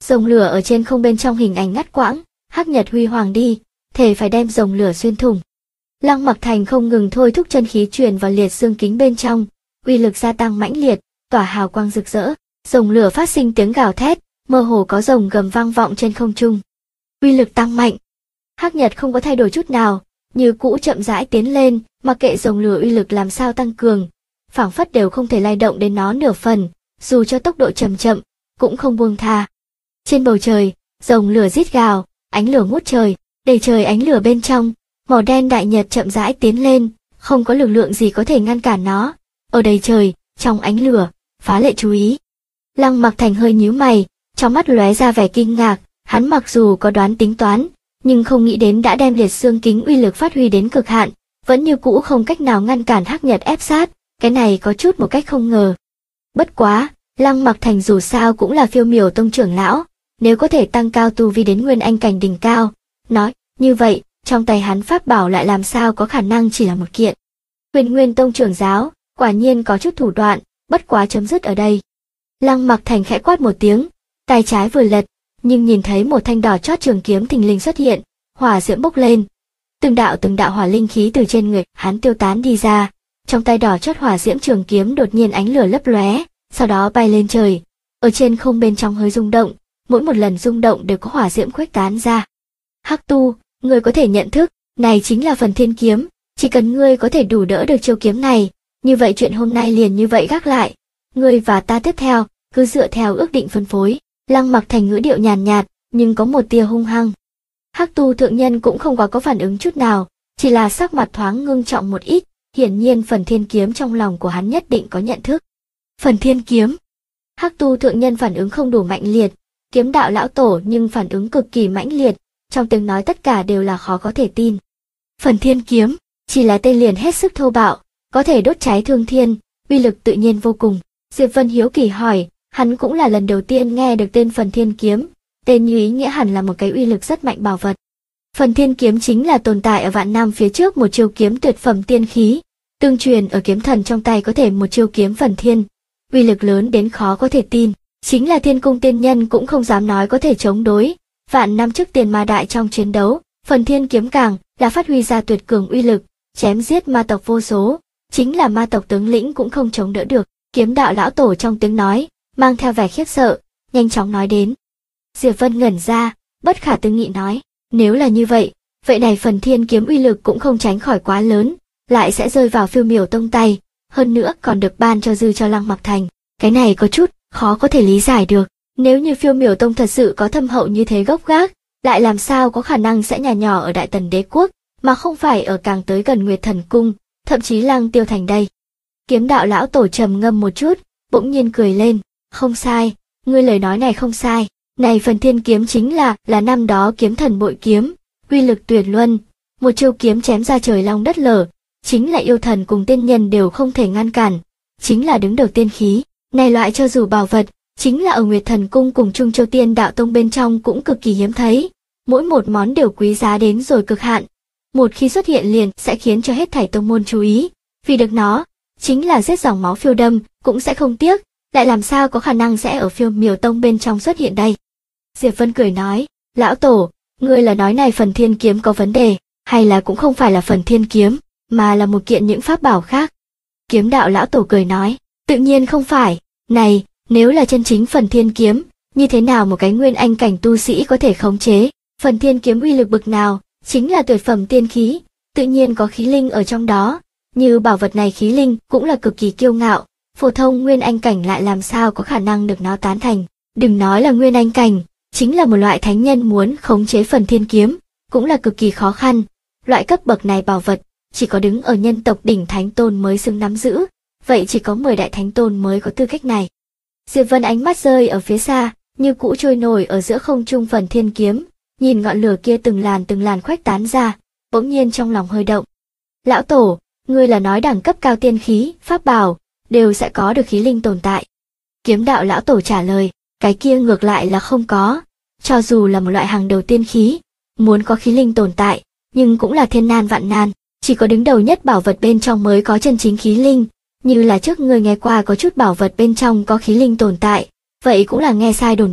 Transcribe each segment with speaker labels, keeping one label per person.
Speaker 1: Rồng lửa ở trên không bên trong hình ảnh ngắt quãng, hắc nhật huy hoàng đi, thể phải đem rồng lửa xuyên thủng. Lăng Mặc Thành không ngừng thôi thúc chân khí truyền vào liệt xương kính bên trong, uy lực gia tăng mãnh liệt, tỏa hào quang rực rỡ, rồng lửa phát sinh tiếng gào thét, mơ hồ có rồng gầm vang vọng trên không trung. Uy lực tăng mạnh. Hắc nhật không có thay đổi chút nào, như cũ chậm rãi tiến lên, mặc kệ rồng lửa uy lực làm sao tăng cường, phảng phất đều không thể lay động đến nó nửa phần, dù cho tốc độ chậm chậm, cũng không buông tha. Trên bầu trời, rồng lửa rít gào, ánh lửa ngút trời, đầy trời ánh lửa bên trong, màu đen đại nhật chậm rãi tiến lên, không có lực lượng gì có thể ngăn cản nó. Ở đầy trời, trong ánh lửa, phá lệ chú ý. Lăng Mặc Thành hơi nhíu mày, trong mắt lóe ra vẻ kinh ngạc, hắn mặc dù có đoán tính toán, nhưng không nghĩ đến đã đem liệt xương kính uy lực phát huy đến cực hạn, vẫn như cũ không cách nào ngăn cản hắc nhật ép sát, cái này có chút một cách không ngờ. Bất quá, Lăng Mặc Thành dù sao cũng là Phiêu Miểu Tông trưởng lão, nếu có thể tăng cao tu vi đến nguyên anh cảnh đỉnh cao, nói như vậy, trong tay hắn pháp bảo lại làm sao có khả năng chỉ là một kiện. Huyền Nguyên Tông trưởng giáo, quả nhiên có chút thủ đoạn, bất quá chấm dứt ở đây. Lăng Mặc Thành khẽ quát một tiếng, tay trái vừa lật, nhưng nhìn thấy một thanh đỏ chót trường kiếm thình lình xuất hiện, hỏa diễm bốc lên. Từng đạo hỏa linh khí từ trên người hắn tiêu tán đi ra, trong tay đỏ chót hỏa diễm trường kiếm đột nhiên ánh lửa lấp lóe, sau đó bay lên trời, ở trên không bên trong hơi rung động, mỗi một lần rung động đều có hỏa diễm khuếch tán ra. Hắc Tu, ngươi có thể nhận thức, này chính là Phần Thiên Kiếm, chỉ cần ngươi có thể đủ đỡ được chiêu kiếm này, như vậy chuyện hôm nay liền như vậy gác lại. Ngươi và ta tiếp theo, cứ dựa theo ước định phân phối. Lăng Mặc Thành ngữ điệu nhàn nhạt, nhưng có một tia hung hăng. Hắc Tu thượng nhân cũng không có phản ứng chút nào, chỉ là sắc mặt thoáng ngưng trọng một ít, hiển nhiên Phần Thiên Kiếm trong lòng của hắn nhất định có nhận thức. Phần Thiên Kiếm. Hắc Tu thượng nhân phản ứng không đủ mạnh liệt, Kiếm đạo lão tổ nhưng phản ứng cực kỳ mãnh liệt, trong tiếng nói tất cả đều là khó có thể tin. Phần Thiên Kiếm, chỉ là tên liền hết sức thô bạo, có thể đốt cháy thương thiên, uy lực tự nhiên vô cùng. Diệp Vân hiếu kỳ hỏi, hắn cũng là lần đầu tiên nghe được tên Phần Thiên Kiếm, tên như ý nghĩa hẳn là một cái uy lực rất mạnh bảo vật. Phần Thiên Kiếm chính là tồn tại ở vạn năm phía trước một chiêu kiếm tuyệt phẩm tiên khí, tương truyền ở kiếm thần trong tay có thể một chiêu kiếm phần thiên, uy lực lớn đến khó có thể tin, chính là Thiên Cung tiên nhân cũng không dám nói có thể chống đối. Vạn năm trước Tiền Ma Đại trong chiến đấu, Phần Thiên Kiếm càng là phát huy ra tuyệt cường uy lực, chém giết ma tộc vô số, chính là ma tộc tướng lĩnh cũng không chống đỡ được. Kiếm đạo lão tổ trong tiếng nói mang theo vẻ khiếp sợ, nhanh chóng nói đến. Diệp Vân ngẩn ra, bất khả tư nghị nói, nếu là như vậy, vậy này Phần Thiên Kiếm uy lực cũng không tránh khỏi quá lớn, lại sẽ rơi vào Phiêu Miểu Tông tay, hơn nữa còn được ban cho dư cho Lăng Mặc Thành, cái này có chút khó có thể lý giải được. Nếu như Phiêu Miểu Tông thật sự có thâm hậu như thế gốc gác, lại làm sao có khả năng sẽ nhà nhỏ ở Đại Tần Đế quốc, mà không phải ở càng tới gần Nguyệt Thần Cung, thậm chí Lăng Tiêu Thành đây. Kiếm đạo lão tổ trầm ngâm một chút, bỗng nhiên cười lên, không sai, ngươi lời nói này không sai, này Phần Thiên Kiếm chính là năm đó kiếm thần bội kiếm, uy lực tuyệt luân, một chiêu kiếm chém ra trời long đất lở, chính là yêu thần cùng tiên nhân đều không thể ngăn cản, chính là đứng đầu tiên khí, này loại cho dù bảo vật, chính là ở Nguyệt Thần Cung cùng Trung Châu Tiên Đạo Tông bên trong cũng cực kỳ hiếm thấy, mỗi một món đều quý giá đến rồi cực hạn, một khi xuất hiện liền sẽ khiến cho hết thảy tông môn chú ý, vì được nó, chính là giết dòng máu phiêu đâm, cũng sẽ không tiếc, lại làm sao có khả năng sẽ ở Phiêu Miểu Tông bên trong xuất hiện đây. Diệp Vân cười nói, lão tổ, ngươi là nói này Phần Thiên Kiếm có vấn đề, hay là cũng không phải là Phần Thiên Kiếm, mà là một kiện những pháp bảo khác. Kiếm đạo lão tổ cười nói, tự nhiên không phải, này, nếu là chân chính Phần Thiên Kiếm, như thế nào một cái nguyên anh cảnh tu sĩ có thể khống chế, Phần Thiên Kiếm uy lực bực nào, chính là tuyệt phẩm tiên khí, tự nhiên có khí linh ở trong đó, như bảo vật này khí linh cũng là cực kỳ kiêu ngạo, phổ thông nguyên anh cảnh lại làm sao có khả năng được nó tán thành, đừng nói là nguyên anh cảnh, chính là một loại thánh nhân muốn khống chế Phần Thiên Kiếm, cũng là cực kỳ khó khăn, loại cấp bậc này bảo vật, chỉ có đứng ở nhân tộc đỉnh thánh tôn mới xứng nắm giữ, vậy chỉ có 10 đại thánh tôn mới có tư cách này. Diệp Vân ánh mắt rơi ở phía xa, như cũ trôi nổi ở giữa không trung Phần Thiên Kiếm, nhìn ngọn lửa kia từng làn khuếch tán ra, bỗng nhiên trong lòng hơi động. Lão tổ, ngươi là nói đẳng cấp cao tiên khí, pháp bảo, đều sẽ có được khí linh tồn tại. Kiếm đạo lão tổ trả lời, cái kia ngược lại là không có, cho dù là một loại hàng đầu tiên khí, muốn có khí linh tồn tại, nhưng cũng là thiên nan vạn nan, chỉ có đứng đầu nhất bảo vật bên trong mới có chân chính khí linh, như là trước ngươi nghe qua có chút bảo vật bên trong có khí linh tồn tại, vậy cũng là nghe sai đồn bậy,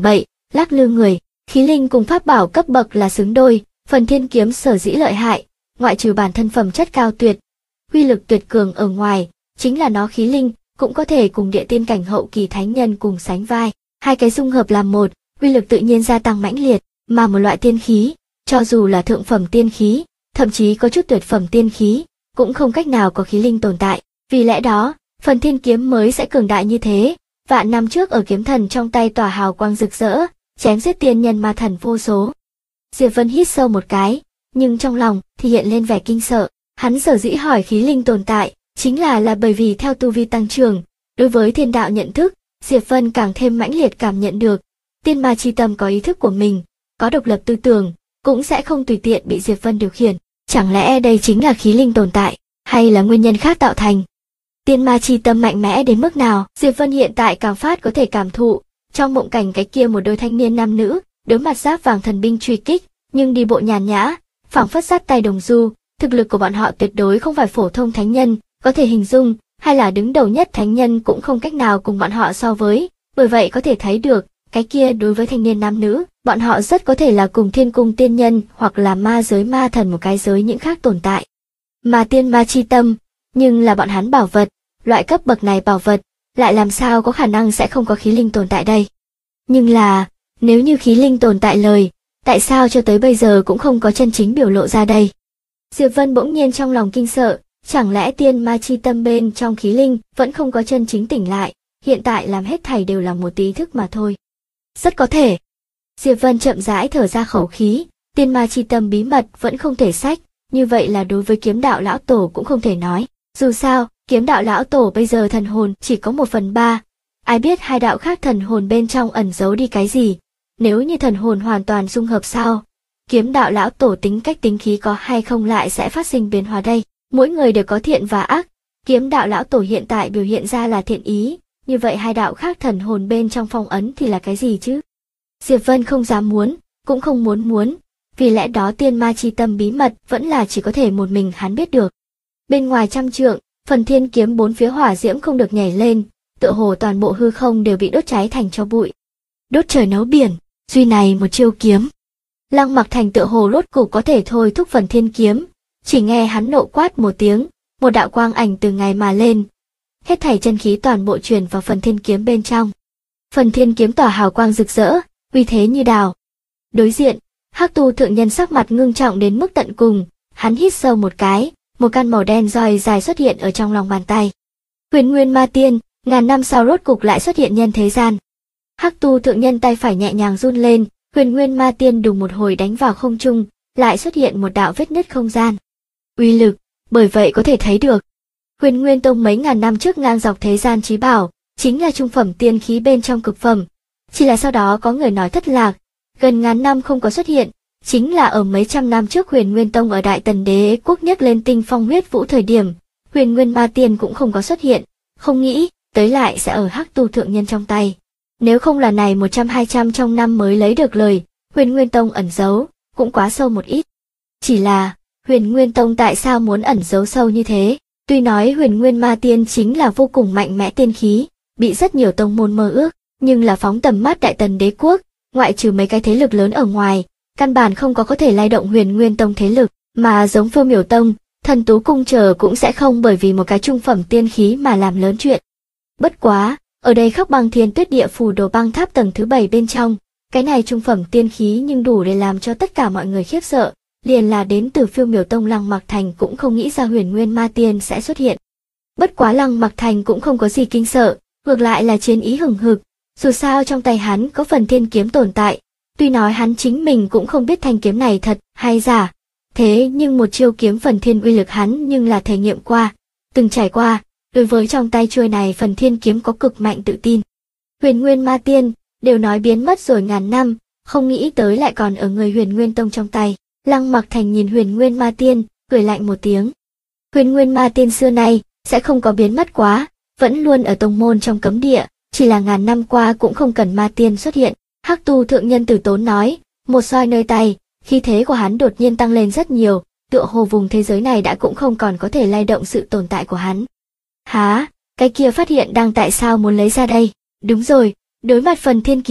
Speaker 1: lắc lư người. Khí linh cùng pháp bảo cấp bậc là xứng đôi, phần thiên kiếm sở dĩ lợi hại, ngoại trừ bản thân phẩm chất cao tuyệt, uy lực tuyệt cường ở ngoài, chính là nó khí linh cũng có thể cùng địa tiên cảnh hậu kỳ thánh nhân cùng sánh vai, hai cái dung hợp làm một, uy lực tự nhiên gia tăng mãnh liệt, mà một loại tiên khí, cho dù là thượng phẩm tiên khí, thậm chí có chút tuyệt phẩm tiên khí, cũng không cách nào có khí linh tồn tại, vì lẽ đó, phần thiên kiếm mới sẽ cường đại như thế. Vạn năm trước ở kiếm thần trong tay tỏa hào quang rực rỡ, chém giết tiên nhân ma thần vô số. Diệp Vân hít sâu một cái, nhưng trong lòng thì hiện lên vẻ kinh sợ. Hắn sở dĩ hỏi khí linh tồn tại, chính là bởi vì theo tu vi tăng trưởng, đối với thiên đạo nhận thức, Diệp Vân càng thêm mãnh liệt cảm nhận được. Tiên ma chi tâm có ý thức của mình, có độc lập tư tưởng, cũng sẽ không tùy tiện bị Diệp Vân điều khiển. Chẳng lẽ đây chính là khí linh tồn tại, hay là nguyên nhân khác tạo thành? Tiên ma chi tâm mạnh mẽ đến mức nào, Diệp Vân hiện tại càng phát có thể cảm thụ. Trong mộng cảnh cái kia một đôi thanh niên nam nữ, đối mặt giáp vàng thần binh truy kích, nhưng đi bộ nhàn nhã, phảng phất sát tay đồng du, thực lực của bọn họ tuyệt đối không phải phổ thông thánh nhân, có thể hình dung, hay là đứng đầu nhất thánh nhân cũng không cách nào cùng bọn họ so với, bởi vậy có thể thấy được, cái kia đối với thanh niên nam nữ, bọn họ rất có thể là cùng thiên cung tiên nhân hoặc là ma giới ma thần một cái giới những khác tồn tại. Mà tiên ma chi tâm, nhưng là bọn hắn bảo vật, loại cấp bậc này bảo vật, lại làm sao có khả năng sẽ không có khí linh tồn tại đây. Nhưng là, nếu như khí linh tồn tại lời, tại sao cho tới bây giờ cũng không có chân chính biểu lộ ra đây? Diệp Vân bỗng nhiên trong lòng kinh sợ, chẳng lẽ tiên ma chi tâm bên trong khí linh vẫn không có chân chính tỉnh lại, hiện tại làm hết thảy đều là một tí thức mà thôi. Rất có thể. Diệp Vân chậm rãi thở ra khẩu khí, tiên ma chi tâm bí mật vẫn không thể sách, như vậy là đối với kiếm đạo lão tổ cũng không thể nói. Dù sao, kiếm đạo lão tổ bây giờ thần hồn chỉ có 1/3, ai biết hai đạo khác thần hồn bên trong ẩn giấu đi cái gì, nếu như thần hồn hoàn toàn dung hợp sao, kiếm đạo lão tổ tính cách tính khí có hay không lại sẽ phát sinh biến hóa đây, mỗi người đều có thiện và ác, kiếm đạo lão tổ hiện tại biểu hiện ra là thiện ý, như vậy hai đạo khác thần hồn bên trong phong ấn thì là cái gì chứ? Diệp Vân không dám muốn, cũng không muốn, vì lẽ đó tiên ma chi tâm bí mật vẫn là chỉ có thể một mình hắn biết được. Bên ngoài trăm trượng, phần thiên kiếm bốn phía hỏa diễm không được nhảy lên, tựa hồ toàn bộ hư không đều bị đốt cháy thành tro bụi. Đốt trời nấu biển, duy này một chiêu kiếm. Lăng Mặc Thành tựa hồ rốt cục có thể thôi thúc phần thiên kiếm, chỉ nghe hắn nộ quát một tiếng, một đạo quang ảnh từ ngày mà lên. Hết thảy chân khí toàn bộ truyền vào phần thiên kiếm bên trong. Phần thiên kiếm tỏa hào quang rực rỡ, uy thế như đào. Đối diện, Hắc Tu thượng nhân sắc mặt ngưng trọng đến mức tận cùng, hắn hít sâu một cái, một căn màu đen roi dài xuất hiện ở trong lòng bàn tay. Huyền Nguyên Ma Tiên, ngàn năm sau rốt cục lại xuất hiện nhân thế gian. Hắc Tu thượng nhân tay phải nhẹ nhàng run lên, Huyền Nguyên Ma Tiên đùng một hồi đánh vào không trung, lại xuất hiện một đạo vết nứt không gian. Uy lực, bởi vậy có thể thấy được, Huyền Nguyên Tông mấy ngàn năm trước ngang dọc thế gian chí bảo, chính là trung phẩm tiên khí bên trong cực phẩm. Chỉ là sau đó có người nói thất lạc, gần ngàn năm không có xuất hiện, chính là ở mấy trăm năm trước Huyền Nguyên Tông ở Đại Tần Đế quốc nhấc lên tinh phong huyết vũ thời điểm, Huyền Nguyên Ma Tiên cũng không có xuất hiện, không nghĩ tới lại sẽ ở Hắc Tu thượng nhân trong tay. Nếu không là này 100-200 trong năm mới lấy được lời, Huyền Nguyên Tông ẩn giấu, cũng quá sâu một ít. Chỉ là, Huyền Nguyên Tông tại sao muốn ẩn giấu sâu như thế? Tuy nói Huyền Nguyên Ma Tiên chính là vô cùng mạnh mẽ tiên khí, bị rất nhiều tông môn mơ ước, nhưng là phóng tầm mắt Đại Tần Đế quốc, ngoại trừ mấy cái thế lực lớn ở ngoài, căn bản không có thể lay động Huyền Nguyên Tông thế lực, mà giống Phiêu Miểu Tông, Thần Tú Cung chờ cũng sẽ không bởi vì một cái trung phẩm tiên khí mà làm lớn chuyện. Bất quá, ở đây Khắc Băng Thiên Tuyết Địa Phủ Đồ Băng Tháp tầng thứ 7 bên trong, cái này trung phẩm tiên khí nhưng đủ để làm cho tất cả mọi người khiếp sợ, liền là đến từ Phiêu Miểu Tông Lăng Mặc Thành cũng không nghĩ ra Huyền Nguyên Ma Tiên sẽ xuất hiện. Bất quá Lăng Mặc Thành cũng không có gì kinh sợ, ngược lại là chiến ý hừng hực, dù sao trong tay hắn có phần thiên kiếm tồn tại, tuy nói hắn chính mình cũng không biết thanh kiếm này thật hay giả, thế nhưng một chiêu kiếm phần thiên uy lực hắn nhưng là thể nghiệm qua, từng trải qua, đối với trong tay chuôi này phần thiên kiếm có cực mạnh tự tin. Huyền Nguyên Ma Tiên, đều nói biến mất rồi ngàn năm, không nghĩ tới lại còn ở người Huyền Nguyên Tông trong tay. Lăng Mặc Thành nhìn Huyền Nguyên Ma Tiên, cười lạnh một tiếng. Huyền Nguyên Ma Tiên xưa nay sẽ không có biến mất quá, vẫn luôn ở tông môn trong cấm địa, chỉ là ngàn năm qua cũng không cần Ma Tiên xuất hiện. Hắc Tu thượng nhân Tử Tốn nói, một roi nơi tay, khí thế của hắn đột nhiên tăng lên rất nhiều, tựa hồ vùng thế giới này đã cũng không còn có thể lay động sự tồn tại của hắn. Há, cái kia phát hiện đang tại sao muốn lấy ra đây? Đúng rồi, đối mặt phần thiên kiếm,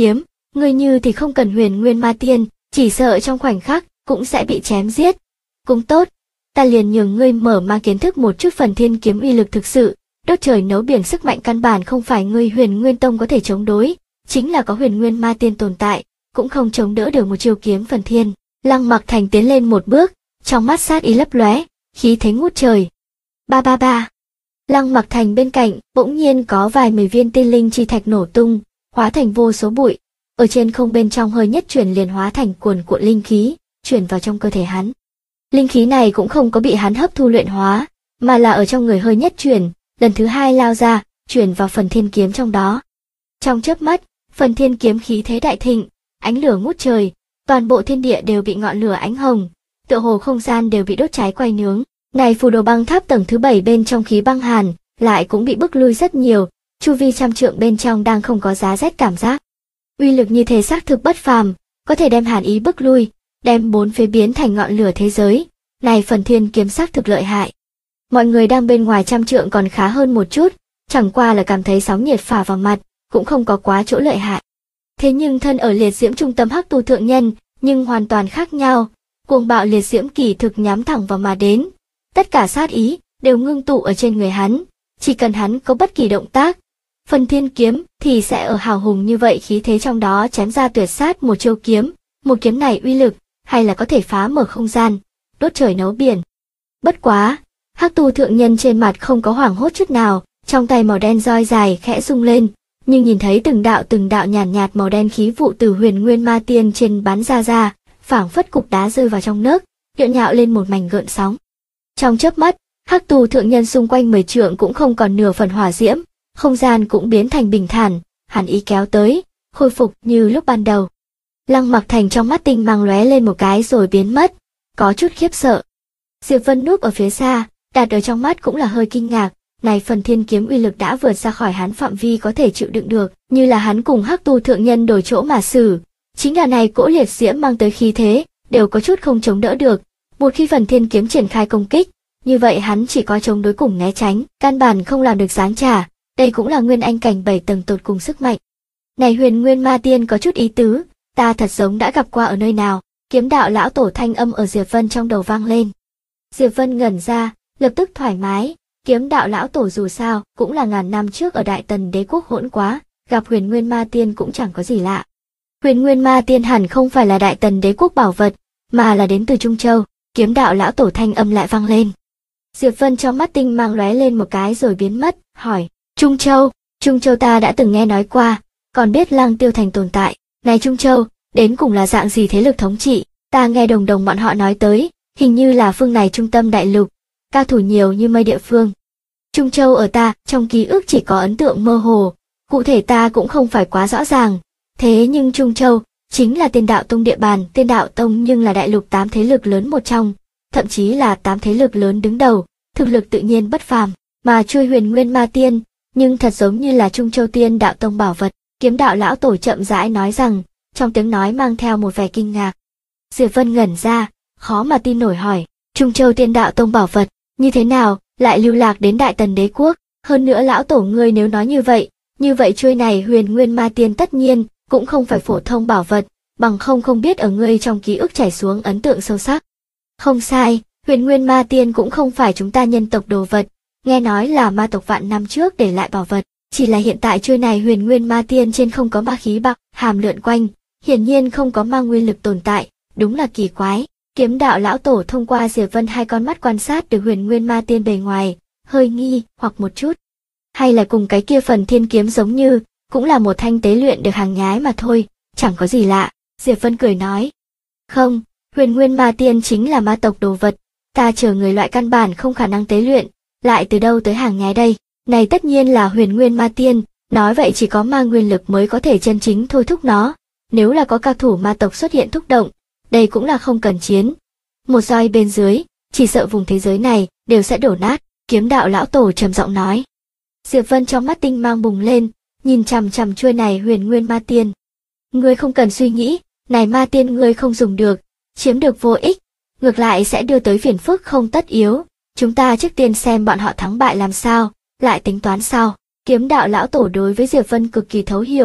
Speaker 1: Ngươi như thì không cần huyền nguyên ma tiên, chỉ sợ trong khoảnh khắc cũng sẽ bị chém giết. Cũng tốt, ta liền nhường ngươi mở mang kiến thức một chút phần thiên kiếm uy lực thực sự, đốt trời nấu biển sức mạnh căn bản không phải ngươi Huyền Nguyên Tông có thể chống đối, chính là có huyền nguyên ma tiên tồn tại, cũng không chống đỡ được một chiêu kiếm phần thiên. Lăng Mặc Thành tiến lên một bước, trong mắt sát ý lấp lóe, khí thế ngút trời. Ba ba ba. Lăng Mặc Thành bên cạnh, bỗng nhiên có vài 10 viên tiên linh chi thạch nổ tung, hóa thành vô số bụi. Ở trên không bên trong hơi nhất chuyển liền hóa thành cuồn cuộn linh khí, chuyển vào trong cơ thể hắn. Linh khí này cũng không có bị hắn hấp thu luyện hóa, mà là ở trong người hơi nhất chuyển, lần thứ hai lao ra, chuyển vào phần thiên kiếm trong đó. Trong chớp mắt, phần thiên kiếm khí thế đại thịnh, ánh lửa ngút trời, toàn bộ thiên địa đều bị ngọn lửa ánh hồng, tựa hồ không gian đều bị đốt cháy quay nướng. Này phù đồ băng tháp tầng thứ 7 bên trong khí băng hàn, lại cũng bị bức lui rất nhiều, chu vi trăm trượng bên trong đang không có giá rét cảm giác. Uy lực như thế xác thực bất phàm, có thể đem hàn ý bức lui, đem bốn phía biến thành ngọn lửa thế giới. Này phần thiên kiếm xác thực lợi hại. Mọi người đang bên ngoài trăm trượng còn khá hơn một chút, chẳng qua là cảm thấy sóng nhiệt phả vào mặt, cũng không có quá chỗ lợi hại. Thế nhưng thân ở liệt diễm trung tâm Hắc Tu thượng nhân, nhưng hoàn toàn khác nhau, cuồng bạo liệt diễm kỳ thực nhắm thẳng vào mà đến. Tất cả sát ý đều ngưng tụ ở trên người hắn, chỉ cần hắn có bất kỳ động tác, phần thiên kiếm thì sẽ ở hào hùng như vậy khí thế trong đó chém ra tuyệt sát một chiêu kiếm, một kiếm này uy lực, hay là có thể phá mở không gian, đốt trời nấu biển. Bất quá, Hắc Tu thượng nhân trên mặt không có hoảng hốt chút nào, trong tay màu đen roi dài khẽ rung lên, nhưng nhìn thấy từng đạo nhàn nhạt màu đen khí vụ từ huyền nguyên ma tiên trên bắn ra, phảng phất cục đá rơi vào trong nước, nhộn nhạo lên một mảnh gợn sóng. Trong chớp mắt, Hắc Tu thượng nhân xung quanh 10 trượng cũng không còn nửa phần hỏa diễm, không gian cũng biến thành bình thản, hàn ý kéo tới, khôi phục như lúc ban đầu. Lăng Mặc Thành trong mắt tinh mang lóe lên một cái rồi biến mất, có chút khiếp sợ. Diệp Vân núp ở phía xa, đặt ở trong mắt cũng là hơi kinh ngạc, này phần thiên kiếm uy lực đã vượt ra khỏi hắn phạm vi có thể chịu đựng được, như là hắn cùng Hắc Tu thượng nhân đổi chỗ mà xử, chính là này cỗ liệt diễm mang tới khí thế, đều có chút không chống đỡ được. Một khi phần thiên kiếm triển khai công kích, như vậy hắn chỉ có chống đối cùng né tránh, căn bản không làm được giáng trả, đây cũng là nguyên anh cảnh 7 tầng tột cùng sức mạnh. Này huyền nguyên ma tiên có chút ý tứ, ta thật giống đã gặp qua ở nơi nào, kiếm đạo lão tổ thanh âm ở Diệp Vân trong đầu vang lên. Diệp Vân ngẩn ra, lập tức thoải mái, kiếm đạo lão tổ dù sao, cũng là ngàn năm trước ở Đại Tần Đế quốc hỗn quá, gặp huyền nguyên ma tiên cũng chẳng có gì lạ. Huyền nguyên ma tiên hẳn không phải là Đại Tần Đế quốc bảo vật, mà là đến từ Trung Châu, kiếm đạo lão tổ thanh âm lại vang lên. Diệp Vân trong mắt tinh mang lóe lên một cái rồi biến mất, hỏi, Trung Châu ta đã từng nghe nói qua, còn biết Lăng Tiêu Thành tồn tại, này Trung Châu, đến cùng là dạng gì thế lực thống trị, ta nghe đồng đồng bọn họ nói tới, hình như là phương này trung tâm đại lục, cao thủ nhiều như mây địa phương. Trung Châu ở ta, trong ký ức chỉ có ấn tượng mơ hồ, cụ thể ta cũng không phải quá rõ ràng, thế nhưng Trung Châu, chính là Tiên Đạo Tông địa bàn, Tiên Đạo Tông nhưng là đại lục 8 thế lực lớn một trong, thậm chí là 8 thế lực lớn đứng đầu, thực lực tự nhiên bất phàm, mà chui huyền nguyên ma tiên, nhưng thật giống như là Trung Châu Tiên Đạo Tông bảo vật, kiếm đạo lão tổ chậm rãi nói rằng, trong tiếng nói mang theo một vẻ kinh ngạc. Diệp Vân ngẩn ra, khó mà tin nổi hỏi, Trung Châu Tiên Đạo Tông bảo vật, như thế nào, lại lưu lạc đến Đại Tần Đế quốc, hơn nữa lão tổ ngươi nếu nói như vậy chuôi này huyền nguyên ma tiên tất nhiên, cũng không phải phổ thông bảo vật, bằng không biết ở ngươi trong ký ức chảy xuống ấn tượng sâu sắc. Không sai, huyền nguyên ma tiên cũng không phải chúng ta nhân tộc đồ vật, nghe nói là ma tộc vạn năm trước để lại bảo vật, chỉ là hiện tại chuôi này huyền nguyên ma tiên trên không có ma khí bạc hàm lượn quanh, hiển nhiên không có ma nguyên lực tồn tại, đúng là kỳ quái. Kiếm đạo lão tổ thông qua Diệp Vân hai con mắt quan sát được huyền nguyên ma tiên bề ngoài, hơi nghi hoặc một chút, hay là cùng cái kia phần thiên kiếm giống như, cũng là một thanh tế luyện được hàng nhái mà thôi, chẳng có gì lạ. Diệp Vân cười nói, không, huyền nguyên ma tiên chính là ma tộc đồ vật, ta chờ người loại căn bản không khả năng tế luyện, lại từ đâu tới hàng nhái đây, này tất nhiên là huyền nguyên ma tiên, nói vậy chỉ có ma nguyên lực mới có thể chân chính thôi thúc nó, nếu là có cao thủ ma tộc xuất hiện thúc động, đây cũng là không cần chiến. Một roi bên dưới, chỉ sợ vùng thế giới này đều sẽ đổ nát, kiếm đạo lão tổ trầm giọng nói. Diệp Vân trong mắt tinh mang bùng lên, nhìn chằm chằm chuôi này huyền nguyên ma tiên. Ngươi không cần suy nghĩ, này ma tiên ngươi không dùng được, chiếm được vô ích, ngược lại sẽ đưa tới phiền phức không tất yếu, chúng ta trước tiên xem bọn họ thắng bại làm sao, lại tính toán sau. Kiếm đạo lão tổ đối với Diệp Vân cực kỳ thấu hiểu,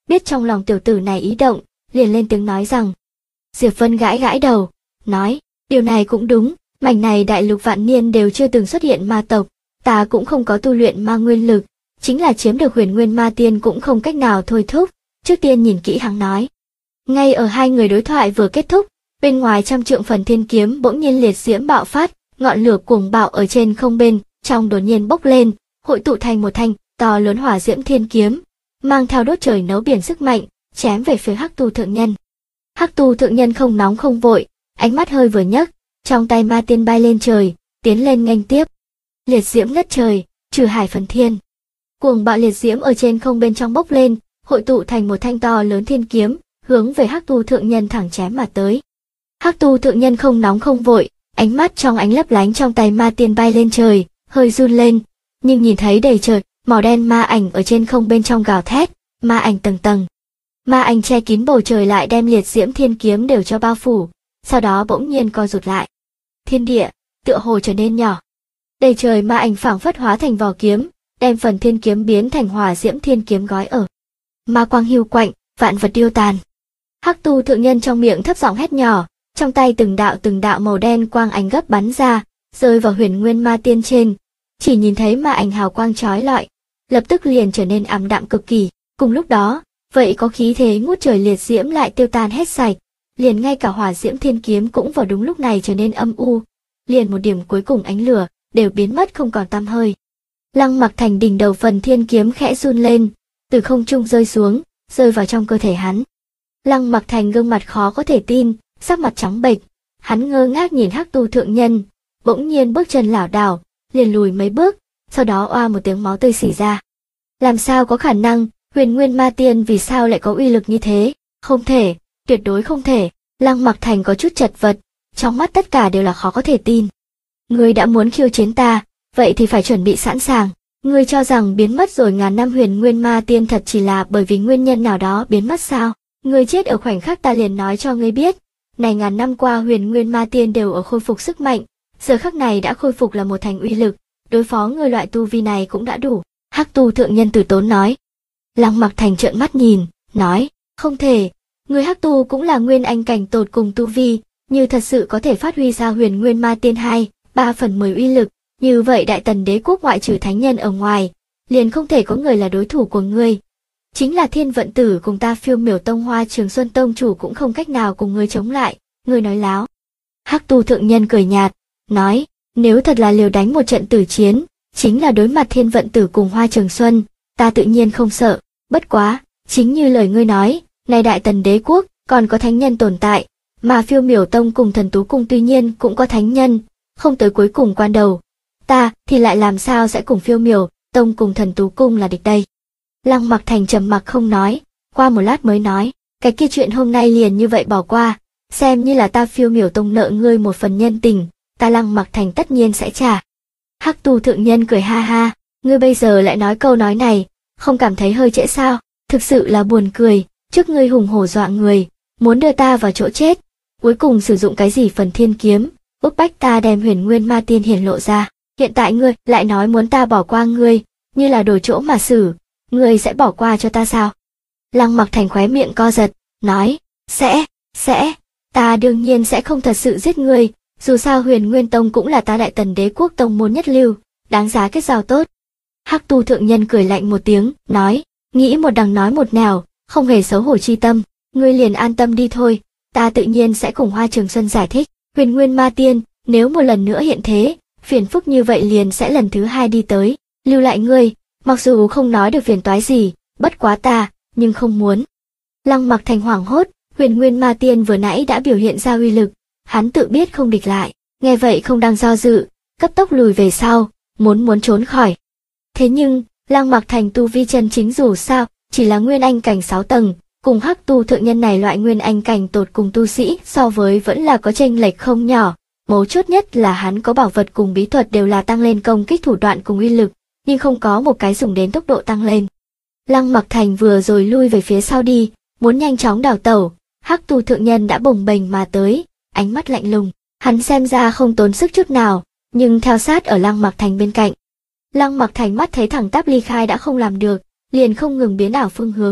Speaker 1: biết trong lòng tiểu tử này ý động, liền lên tiếng nói rằng. Diệp Vân gãi gãi đầu, nói, điều này cũng đúng, mảnh này đại lục vạn niên đều chưa từng xuất hiện ma tộc, ta cũng không có tu luyện ma nguyên lực, chính là chiếm được huyền nguyên ma tiên cũng không cách nào thôi thúc, trước tiên nhìn kỹ hắn nói. Ngay ở hai người đối thoại vừa kết thúc, bên ngoài trăm trượng phần thiên kiếm bỗng nhiên liệt diễm bạo phát, ngọn lửa cuồng bạo ở trên không bên trong đột nhiên bốc lên, hội tụ thành một thanh to lớn hỏa diễm thiên kiếm, mang theo đốt trời nấu biển sức mạnh, chém về phía Hắc Tu thượng nhân. Hắc Tu thượng nhân không nóng không vội, ánh mắt hơi vừa nhấc, trong tay ma tiên bay lên trời, tiến lên nghênh tiếp. Liệt diễm ngất trời, trừ hải phần thiên. Cuồng bạo liệt diễm ở trên không bên trong bốc lên, hội tụ thành một thanh to lớn thiên kiếm, hướng về Hắc Tu thượng nhân thẳng chém mà tới. Hắc Tu thượng nhân không nóng không vội, ánh mắt trong ánh lấp lánh trong tay ma tiên bay lên trời, hơi run lên, nhưng nhìn thấy đầy trời màu đen ma ảnh ở trên không bên trong gào thét, ma ảnh tầng tầng. Ma ảnh che kín bầu trời lại đem liệt diễm thiên kiếm đều cho bao phủ, sau đó bỗng nhiên co rụt lại. Thiên địa tựa hồ trở nên nhỏ. Đầy trời ma ảnh phảng phất hóa thành vỏ kiếm, đem phần thiên kiếm biến thành hỏa diễm thiên kiếm gói ở. Ma quang hiu quạnh, vạn vật điêu tàn. Hắc Tu thượng nhân trong miệng thấp giọng hét nhỏ, trong tay từng đạo màu đen quang ảnh gấp bắn ra, rơi vào huyền nguyên ma tiên trên. Chỉ nhìn thấy ma ảnh hào quang chói lọi, lập tức liền trở nên ảm đạm cực kỳ. Cùng lúc đó, vậy có khí thế ngút trời liệt diễm lại tiêu tan hết sạch, liền ngay cả hỏa diễm thiên kiếm cũng vào đúng lúc này trở nên âm u, liền một điểm cuối cùng ánh lửa đều biến mất không còn tăm hơi. Lăng Mặc Thành đỉnh đầu phần thiên kiếm khẽ run lên, từ không trung rơi xuống, rơi vào trong cơ thể hắn. Lăng Mặc Thành gương mặt khó có thể tin, sắc mặt trắng bệch, hắn ngơ ngác nhìn Hắc Tu thượng nhân, bỗng nhiên bước chân lảo đảo, liền lùi mấy bước, sau đó oa một tiếng máu tươi xỉ ra. Làm sao có khả năng, huyền nguyên ma tiên vì sao lại có uy lực như thế? Không thể, tuyệt đối không thể. Lăng Mặc Thành có chút chật vật, trong mắt tất cả đều là khó có thể tin. Ngươi đã muốn khiêu chiến ta, vậy thì phải chuẩn bị sẵn sàng. Ngươi cho rằng biến mất rồi ngàn năm huyền nguyên ma tiên thật chỉ là bởi vì nguyên nhân nào đó biến mất sao? Ngươi chết ở khoảnh khắc ta liền nói cho ngươi biết, này ngàn năm qua huyền nguyên ma tiên đều ở khôi phục sức mạnh, giờ khắc này đã khôi phục là một thành uy lực, đối phó ngươi loại tu vi này cũng đã đủ. Hắc Tu thượng nhân từ tốn nói. Lăng Mặc Thành trợn mắt nhìn, nói, không thể, người Hắc Tu cũng là nguyên anh cảnh tột cùng tu vi, như thật sự có thể phát huy ra huyền nguyên ma tiên 2/3 uy lực, như vậy Đại Tần đế quốc ngoại trừ thánh nhân ở ngoài, liền không thể có người là đối thủ của ngươi. Chính là Thiên Vận Tử cùng ta Phiêu Miểu Tông Hoa Trường Xuân Tông chủ cũng không cách nào cùng ngươi chống lại, ngươi nói láo. Hắc Tu thượng nhân cười nhạt, nói, nếu thật là liều đánh một trận tử chiến, chính là đối mặt Thiên Vận Tử cùng Hoa Trường Xuân, ta tự nhiên không sợ, bất quá, chính như lời ngươi nói, này Đại Tần đế quốc còn có thánh nhân tồn tại, mà Phiêu Miểu Tông cùng Thần Tú Cung tuy nhiên cũng có thánh nhân, không tới cuối cùng quan đầu, ta thì lại làm sao sẽ cùng Phiêu Miểu Tông cùng Thần Tú Cung là địch đây? Lăng Mặc Thành trầm mặc không nói, qua một lát mới nói, cái kia chuyện hôm nay liền như vậy bỏ qua, xem như là ta Phiêu Miểu Tông nợ ngươi một phần nhân tình, ta Lăng Mặc Thành tất nhiên sẽ trả. Hắc Tu thượng nhân cười ha ha, ngươi bây giờ lại nói câu nói này, không cảm thấy hơi trễ sao? Thực sự là buồn cười, trước ngươi hùng hổ dọa người, muốn đưa ta vào chỗ chết, cuối cùng sử dụng cái gì phần thiên kiếm, bức bách ta đem huyền nguyên ma tiên hiển lộ ra. Hiện tại ngươi lại nói muốn ta bỏ qua ngươi, như là đổi chỗ mà xử, ngươi sẽ bỏ qua cho ta sao? Lăng Mặc Thành khóe miệng co giật, nói, sẽ, ta đương nhiên sẽ không thật sự giết ngươi, dù sao huyền nguyên tông cũng là ta Đại Tần đế quốc tông môn nhất lưu, đáng giá kết giao tốt. Hắc Tu thượng nhân cười lạnh một tiếng, nói, nghĩ một đằng nói một nẻo, không hề xấu hổ chi tâm, ngươi liền an tâm đi thôi, ta tự nhiên sẽ cùng Hoa Trường Xuân giải thích, huyền nguyên ma tiên, nếu một lần nữa hiện thế, phiền phức như vậy liền sẽ lần thứ hai đi tới, lưu lại ngươi, mặc dù không nói được phiền toái gì, bất quá ta, nhưng không muốn. Lăng Mặc Thành hoảng hốt, huyền nguyên ma tiên vừa nãy đã biểu hiện ra uy lực, hắn tự biết không địch lại, nghe vậy không đang do dự, cấp tốc lùi về sau, muốn trốn khỏi. Thế nhưng, Lăng Mặc Thành tu vi chân chính dù sao, chỉ là nguyên anh cảnh 6 tầng, cùng Hắc Tu thượng nhân này loại nguyên anh cảnh tột cùng tu sĩ so với vẫn là có chênh lệch không nhỏ, mấu chốt nhất là hắn có bảo vật cùng bí thuật đều là tăng lên công kích thủ đoạn cùng uy lực, nhưng không có một cái dùng đến tốc độ tăng lên. Lăng Mặc Thành vừa rồi lui về phía sau đi, muốn nhanh chóng đào tẩu, Hắc Tu thượng nhân đã bồng bềnh mà tới, ánh mắt lạnh lùng, hắn xem ra không tốn sức chút nào, nhưng theo sát ở Lăng Mặc Thành bên cạnh. Lăng Mặc Thành mắt thấy thẳng tắp ly khai đã không làm được, liền không ngừng biến ảo phương hướng,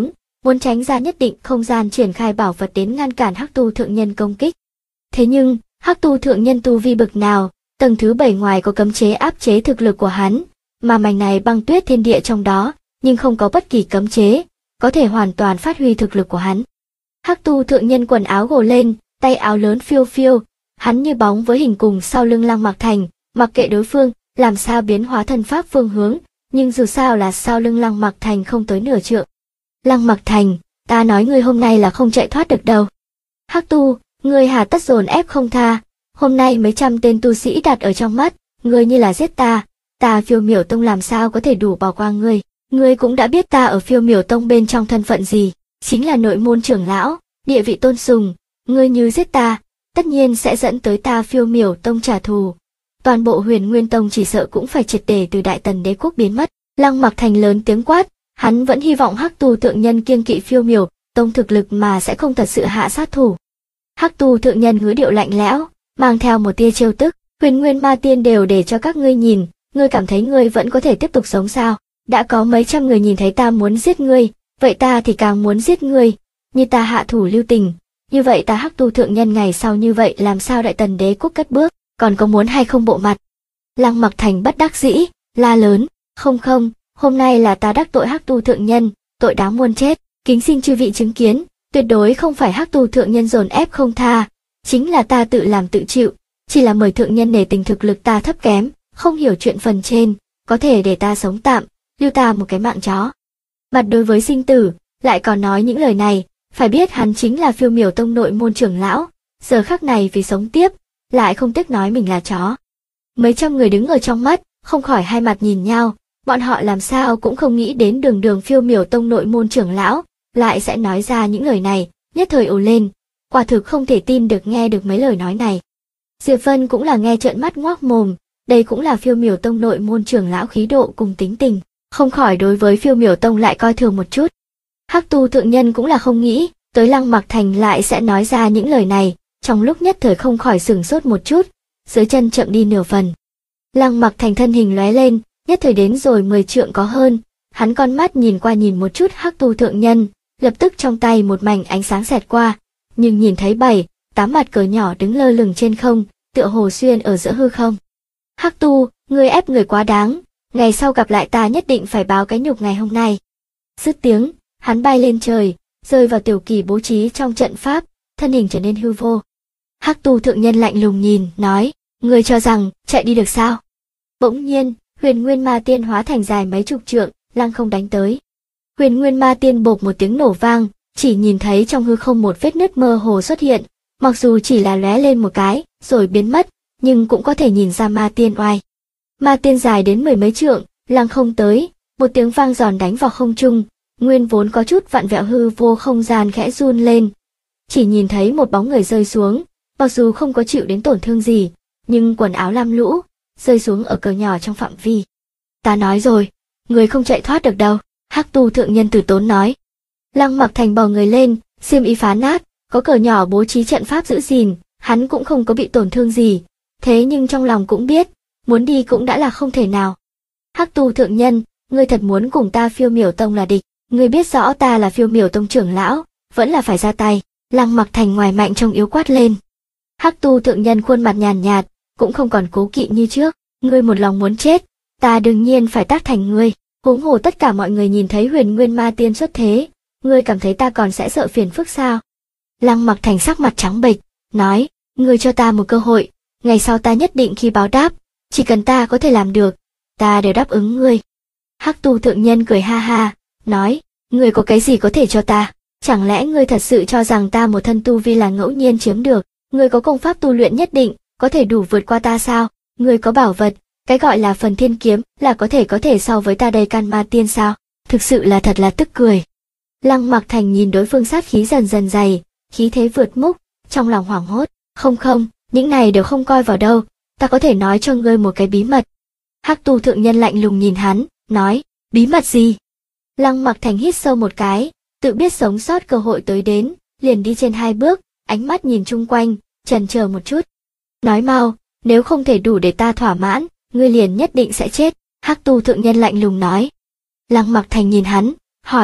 Speaker 1: muốn tránh ra nhất định không gian triển khai bảo vật đến ngăn cản Hắc Tu thượng nhân công kích. Thế nhưng, Hắc Tu thượng nhân tu vi bực nào, tầng thứ 7 ngoài có cấm chế áp chế thực lực của hắn, mà mảnh này băng tuyết thiên địa trong đó, nhưng không có bất kỳ cấm chế, có thể hoàn toàn phát huy thực lực của hắn. Hắc Tu thượng nhân quần áo gồ lên, tay áo lớn phiêu phiêu, hắn như bóng với hình cùng sau lưng Lăng Mặc Thành, mặc kệ đối phương làm sao biến hóa thân pháp phương hướng, nhưng dù sao là sau lưng Lăng Mặc Thành không tới nửa trượng. Lăng Mặc Thành, ta nói ngươi hôm nay là không chạy thoát được đâu. Hắc Tu, ngươi hà tất dồn ép không tha, hôm nay mấy trăm tên tu sĩ đặt ở trong mắt, ngươi như là giết ta Phiêu Miểu Tông làm sao có thể đủ bỏ qua ngươi. Ngươi cũng đã biết ta ở Phiêu Miểu Tông bên trong thân phận gì, chính là nội môn trưởng lão, địa vị tôn sùng, ngươi như giết ta, tất nhiên sẽ dẫn tới ta Phiêu Miểu Tông trả thù. Toàn bộ Huyền Nguyên Tông chỉ sợ cũng phải triệt để từ Đại Tần Đế quốc biến mất. Lăng Mặc Thành lớn tiếng quát, hắn vẫn hy vọng Hắc Tu thượng nhân kiêng kỵ Phiêu Miểu Tông thực lực mà sẽ không thật sự hạ sát thủ. Hắc Tu thượng nhân ngữ điệu lạnh lẽo, mang theo một tia trêu tức, Huyền Nguyên Ma Tiên đều để cho các ngươi nhìn, ngươi cảm thấy ngươi vẫn có thể tiếp tục sống sao? Đã có mấy trăm người nhìn thấy ta muốn giết ngươi, vậy ta thì càng muốn giết ngươi, như ta hạ thủ lưu tình, như vậy ta Hắc Tu thượng nhân ngày sau như vậy làm sao Đại Tần Đế quốc cất bước, còn có muốn hay không bộ mặt? Lăng Mặc Thành bất đắc dĩ, la lớn, không, hôm nay là ta đắc tội Hắc Tu thượng nhân, tội đáng muôn chết, kính xin chư vị chứng kiến, tuyệt đối không phải Hắc Tu thượng nhân dồn ép không tha, chính là ta tự làm tự chịu, chỉ là mời thượng nhân nể tình thực lực ta thấp kém, không hiểu chuyện phần trên, có thể để ta sống tạm, lưu ta một cái mạng chó. Mặt đối với sinh tử, lại còn nói những lời này, phải biết hắn chính là Phiêu Miểu Tông nội môn trưởng lão, giờ khắc này vì sống tiếp, lại không tiếc nói mình là chó. Mấy trăm người đứng ở trong mắt, không khỏi hai mặt nhìn nhau, bọn họ làm sao cũng không nghĩ đến đường Phiêu Miểu Tông nội môn trưởng lão, lại sẽ nói ra những lời này, nhất thời ồ lên, quả thực không thể tin được nghe được mấy lời nói này. Diệp Vân cũng là nghe trợn mắt ngoác mồm, đây cũng là Phiêu Miểu Tông nội môn trưởng lão khí độ cùng tính tình, không khỏi đối với Phiêu Miểu Tông lại coi thường một chút. Hắc Tu thượng nhân cũng là không nghĩ, tới Lăng Mặc Thành lại sẽ nói ra những lời này, trong lúc nhất thời không khỏi sửng sốt một chút, dưới chân chậm đi nửa phần. Lăng Mặc Thành thân hình lóe lên, nhất thời đến rồi 10 trượng có hơn, hắn con mắt nhìn qua nhìn một chút Hắc Tu thượng nhân, lập tức trong tay một mảnh ánh sáng xẹt qua, nhưng nhìn thấy 7-8 mặt cờ nhỏ đứng lơ lửng trên không, tựa hồ xuyên ở giữa hư không. Hắc Tu, ngươi ép người quá đáng, ngày sau gặp lại ta nhất định phải báo cái nhục ngày hôm nay. Dứt tiếng, hắn bay lên trời, rơi vào tiểu kỳ bố trí trong trận pháp, thân hình trở nên hư vô. Hắc Tu thượng nhân lạnh lùng nhìn, nói, ngươi cho rằng chạy đi được sao? Bỗng nhiên, Huyền Nguyên Ma Tiên hóa thành dài mấy chục trượng, lăng không đánh tới. Huyền Nguyên Ma Tiên bộp một tiếng nổ vang, chỉ nhìn thấy trong hư không một vết nứt mơ hồ xuất hiện, mặc dù chỉ là lóe lên một cái, rồi biến mất, nhưng cũng có thể nhìn ra Ma Tiên oai. Ma Tiên dài đến 10 mấy trượng, lăng không tới, một tiếng vang giòn đánh vào không trung, nguyên vốn có chút vặn vẹo hư vô không gian khẽ run lên. Chỉ nhìn thấy một bóng người rơi xuống, mặc dù không có chịu đến tổn thương gì, nhưng quần áo lam lũ, rơi xuống ở cờ nhỏ trong phạm vi. Ta nói rồi, người không chạy thoát được đâu, Hắc Tu thượng nhân từ tốn nói. Lăng Mặc Thành bò người lên, xiêm y phá nát, có cờ nhỏ bố trí trận pháp giữ gìn, hắn cũng không có bị tổn thương gì, thế nhưng trong lòng cũng biết, muốn đi cũng đã là không thể nào. Hắc Tu thượng nhân, ngươi thật muốn cùng ta Phiêu Miểu Tông là địch, ngươi biết rõ ta là Phiêu Miểu Tông trưởng lão, vẫn là phải ra tay. Lăng Mặc Thành ngoài mạnh trong yếu quát lên. Hắc Tu thượng nhân khuôn mặt nhàn nhạt, cũng không còn cố kỵ như trước, ngươi một lòng muốn chết, ta đương nhiên phải tác thành ngươi, huống hồ tất cả mọi người nhìn thấy Huyền Nguyên Ma Tiên xuất thế, ngươi cảm thấy ta còn sẽ sợ phiền phức sao? Lăng Mặc Thành sắc mặt trắng bệch, nói, ngươi cho ta một cơ hội, ngày sau ta nhất định khi báo đáp, chỉ cần ta có thể làm được, ta đều đáp ứng ngươi. Hắc Tu thượng nhân cười ha ha, nói, ngươi có cái gì có thể cho ta? Chẳng lẽ ngươi thật sự cho rằng ta một thân tu vi là ngẫu nhiên chiếm được, ngươi có công pháp tu luyện nhất định, có thể đủ vượt qua ta sao? Ngươi có bảo vật, cái gọi là Phần Thiên Kiếm là có thể so với ta đây can ma tiên sao? Thực sự là thật là tức cười. Lăng Mặc Thành nhìn đối phương sát khí dần dần dày, khí thế vượt mức, trong lòng hoảng hốt, không, những này đều không coi vào đâu, ta có thể nói cho ngươi một cái bí mật. Hắc Tu thượng nhân lạnh lùng nhìn hắn, nói, bí mật gì? Lăng Mặc Thành hít sâu một cái, tự biết sống sót cơ hội tới đến, liền đi trên 2 bước, ánh mắt nhìn chung quanh, chần chờ một chút. Nói mau, nếu không thể đủ để ta thỏa mãn, ngươi liền nhất định sẽ chết, Hắc Tu thượng nhân lạnh lùng nói. Lăng Mặc Thành nhìn hắn, hỏi,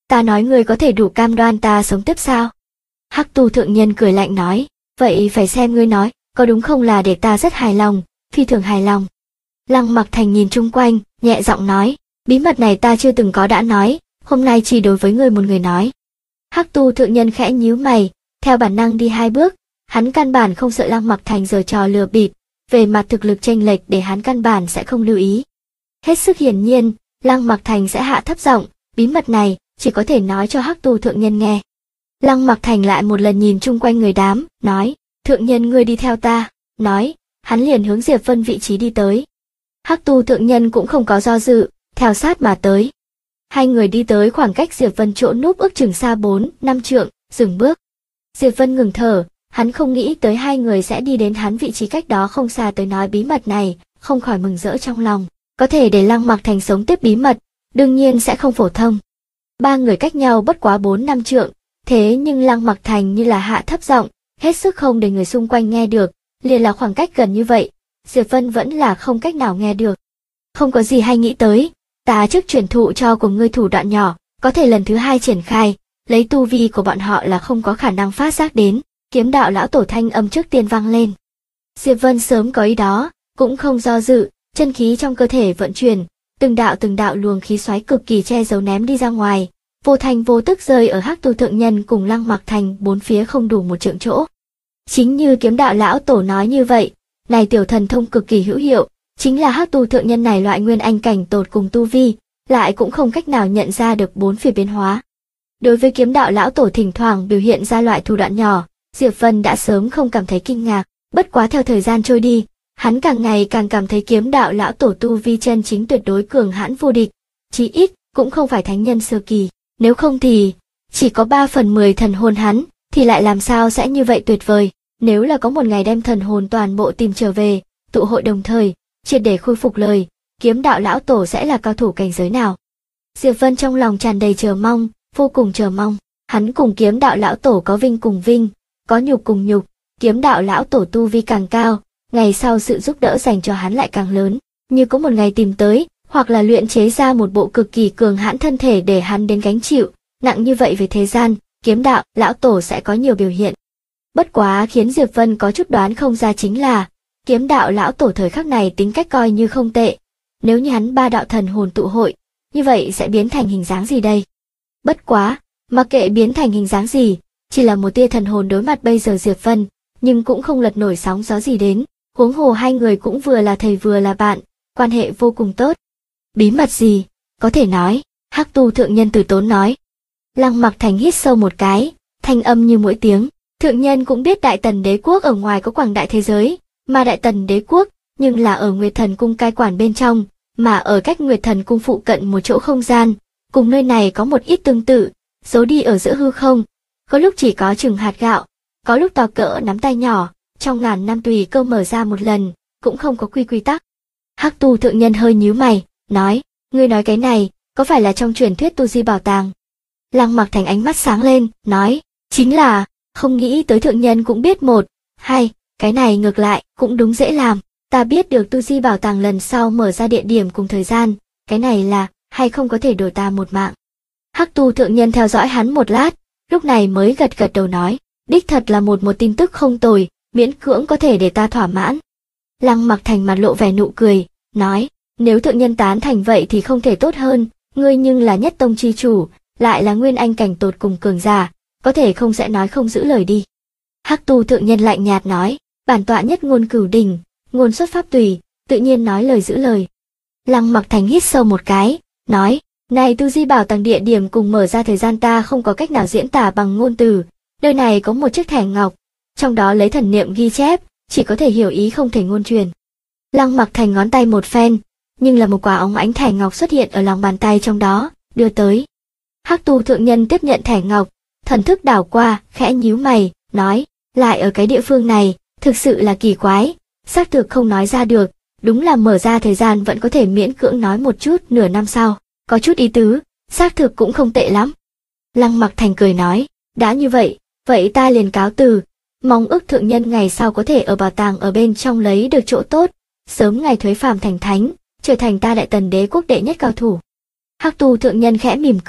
Speaker 1: Ta nói ngươi có thể đủ cam đoan ta sống tiếp sao? Hắc Tu thượng nhân cười lạnh nói, vậy phải xem ngươi nói, có đúng không là để ta rất hài lòng, phi thường hài lòng. Lăng Mặc Thành nhìn chung quanh, nhẹ giọng nói, bí mật này ta chưa từng có đã nói, hôm nay chỉ đối với ngươi một người nói. Hắc Tu thượng nhân khẽ nhíu mày, theo bản năng đi 2 bước, hắn căn bản không sợ Lăng Mặc Thành giở trò lừa bịp, về mặt thực lực chênh lệch để hắn căn bản sẽ không lưu ý. Hết sức hiển nhiên, Lăng Mặc Thành sẽ hạ thấp giọng, bí mật này chỉ có thể nói cho Hắc Tu thượng nhân nghe. Lăng Mặc Thành lại một lần nhìn chung quanh người đám, nói, thượng nhân ngươi đi theo ta, nói, hắn liền hướng Diệp Vân vị trí đi tới. Hắc Tu thượng nhân cũng không có do dự, theo sát mà tới. Hai người đi tới khoảng cách Diệp Vân chỗ núp ước chừng xa 4-5 trượng, dừng bước. Diệp Vân ngừng thở, hắn không nghĩ tới hai người sẽ đi đến hắn vị trí cách đó không xa tới nói bí mật này, không khỏi mừng rỡ trong lòng. Có thể để Lăng Mặc Thành sống tiếp bí mật, đương nhiên sẽ không phổ thông. 3 người cách nhau bất quá 4-5 trượng, thế nhưng Lăng Mặc Thành như là hạ thấp giọng, hết sức không để người xung quanh nghe được, liền là khoảng cách gần như vậy, Diệp Vân vẫn là không cách nào nghe được. Không có gì hay nghĩ tới, ta trước truyền thụ cho của ngươi thủ đoạn nhỏ, có thể lần thứ 2 triển khai, lấy tu vi của bọn họ là không có khả năng phát giác đến. Kiếm đạo lão tổ thanh âm trước tiên vang lên. Diệp Vân sớm có ý đó, cũng không do dự, chân khí trong cơ thể vận chuyển, từng đạo luồng khí xoáy cực kỳ che giấu ném đi ra ngoài, vô thành vô tức rơi ở Hắc Tu thượng nhân cùng Lăng Mặc Thành 4 phía không đủ 1 trượng chỗ. Chính như kiếm đạo lão tổ nói như vậy, này tiểu thần thông cực kỳ hữu hiệu, chính là Hắc Tu thượng nhân này loại nguyên anh cảnh tột cùng tu vi, lại cũng không cách nào nhận ra được 4 phía biến hóa. Đối với kiếm đạo lão tổ thỉnh thoảng biểu hiện ra loại thủ đoạn nhỏ, Diệp Vân đã sớm không cảm thấy kinh ngạc, bất quá theo thời gian trôi đi, hắn càng ngày càng cảm thấy kiếm đạo lão tổ tu vi chân chính tuyệt đối cường hãn vô địch, chí ít cũng không phải thánh nhân sơ kỳ, nếu không thì chỉ có 3/10 thần hồn hắn, thì lại làm sao sẽ như vậy tuyệt vời, nếu là có một ngày đem thần hồn toàn bộ tìm trở về, tụ hội đồng thời, triệt để khôi phục lời, kiếm đạo lão tổ sẽ là cao thủ cảnh giới nào. Diệp Vân trong lòng tràn đầy chờ mong, vô cùng chờ mong, hắn cùng kiếm đạo lão tổ có vinh cùng vinh, có nhục cùng nhục, kiếm đạo lão tổ tu vi càng cao, ngày sau sự giúp đỡ dành cho hắn lại càng lớn, như có một ngày tìm tới, hoặc là luyện chế ra một bộ cực kỳ cường hãn thân thể để hắn đến gánh chịu, nặng như vậy về thế gian, kiếm đạo lão tổ sẽ có nhiều biểu hiện. Bất quá khiến Diệp Vân có chút đoán không ra chính là, kiếm đạo lão tổ thời khắc này tính cách coi như không tệ, nếu như hắn 3 đạo thần hồn tụ hội, như vậy sẽ biến thành hình dáng gì đây? Bất quá, mặc kệ biến thành hình dáng gì, chỉ là một tia thần hồn đối mặt bây giờ Diệp Vân, nhưng cũng không lật nổi sóng gió gì đến, huống hồ hai người cũng vừa là thầy vừa là bạn, quan hệ vô cùng tốt. Bí mật gì? Có thể nói, Hắc Tu thượng nhân từ tốn nói. Lăng Mặc Thành hít sâu một cái, thanh âm như mỗi tiếng, thượng nhân cũng biết Đại Tần đế quốc ở ngoài có quảng đại thế giới, mà Đại Tần đế quốc, nhưng là ở Nguyệt Thần cung cai quản bên trong, mà ở cách Nguyệt Thần cung phụ cận một chỗ không gian, cùng nơi này có một ít tương tự, giấu đi ở giữa hư không, có lúc chỉ có chừng hạt gạo, có lúc to cỡ nắm tay nhỏ, trong ngàn năm tùy cơ mở ra một lần, cũng không có quy tắc. Hắc Tu thượng nhân hơi nhíu mày, nói, ngươi nói cái này, có phải là trong truyền thuyết tu di bảo tàng? Lăng Mặc Thành ánh mắt sáng lên, nói, chính là, không nghĩ tới thượng nhân cũng biết một, hai, cái này ngược lại, cũng đúng dễ làm, ta biết được tu di bảo tàng lần sau mở ra địa điểm cùng thời gian, cái này là, hay không có thể đổi ta một mạng. Hắc Tu thượng nhân theo dõi hắn một lát, lúc này mới gật đầu nói, đích thật là một tin tức không tồi, miễn cưỡng có thể để ta thỏa mãn. Lăng Mặc Thành mặt lộ vẻ nụ cười, nói, nếu thượng nhân tán thành vậy thì không thể tốt hơn, ngươi nhưng là nhất tông chi chủ, lại là nguyên anh cảnh tột cùng cường giả, có thể không sẽ nói không giữ lời đi. Hắc Tu thượng nhân lạnh nhạt nói, bản tọa nhất ngôn cửu đỉnh, ngôn xuất pháp tùy, tự nhiên nói lời giữ lời. Lăng Mặc Thành hít sâu một cái, nói, này tu di bảo tàng địa điểm cùng mở ra thời gian ta không có cách nào diễn tả bằng ngôn từ, nơi này có một chiếc thẻ ngọc, trong đó lấy thần niệm ghi chép, chỉ có thể hiểu ý không thể ngôn truyền. Lăng Mặc Thành ngón tay một phen, nhưng là một quả óng ánh thẻ ngọc xuất hiện ở lòng bàn tay trong đó, đưa tới. Hắc Tu thượng nhân tiếp nhận thẻ ngọc, thần thức đảo qua, khẽ nhíu mày, nói, lại ở cái địa phương này, thực sự là kỳ quái, xác thực không nói ra được, đúng là mở ra thời gian vẫn có thể miễn cưỡng nói một chút nửa năm sau, có chút ý tứ, xác thực cũng không tệ lắm. Lăng Mặc Thành cười nói, đã như vậy, vậy ta liền cáo từ, mong ước thượng nhân ngày sau có thể ở bảo tàng ở bên trong lấy được chỗ tốt, sớm ngày thuế phàm thành thánh, trở thành ta Đại Tần đế quốc đệ nhất cao thủ. Hắc Tu thượng nhân khẽ mỉm cười,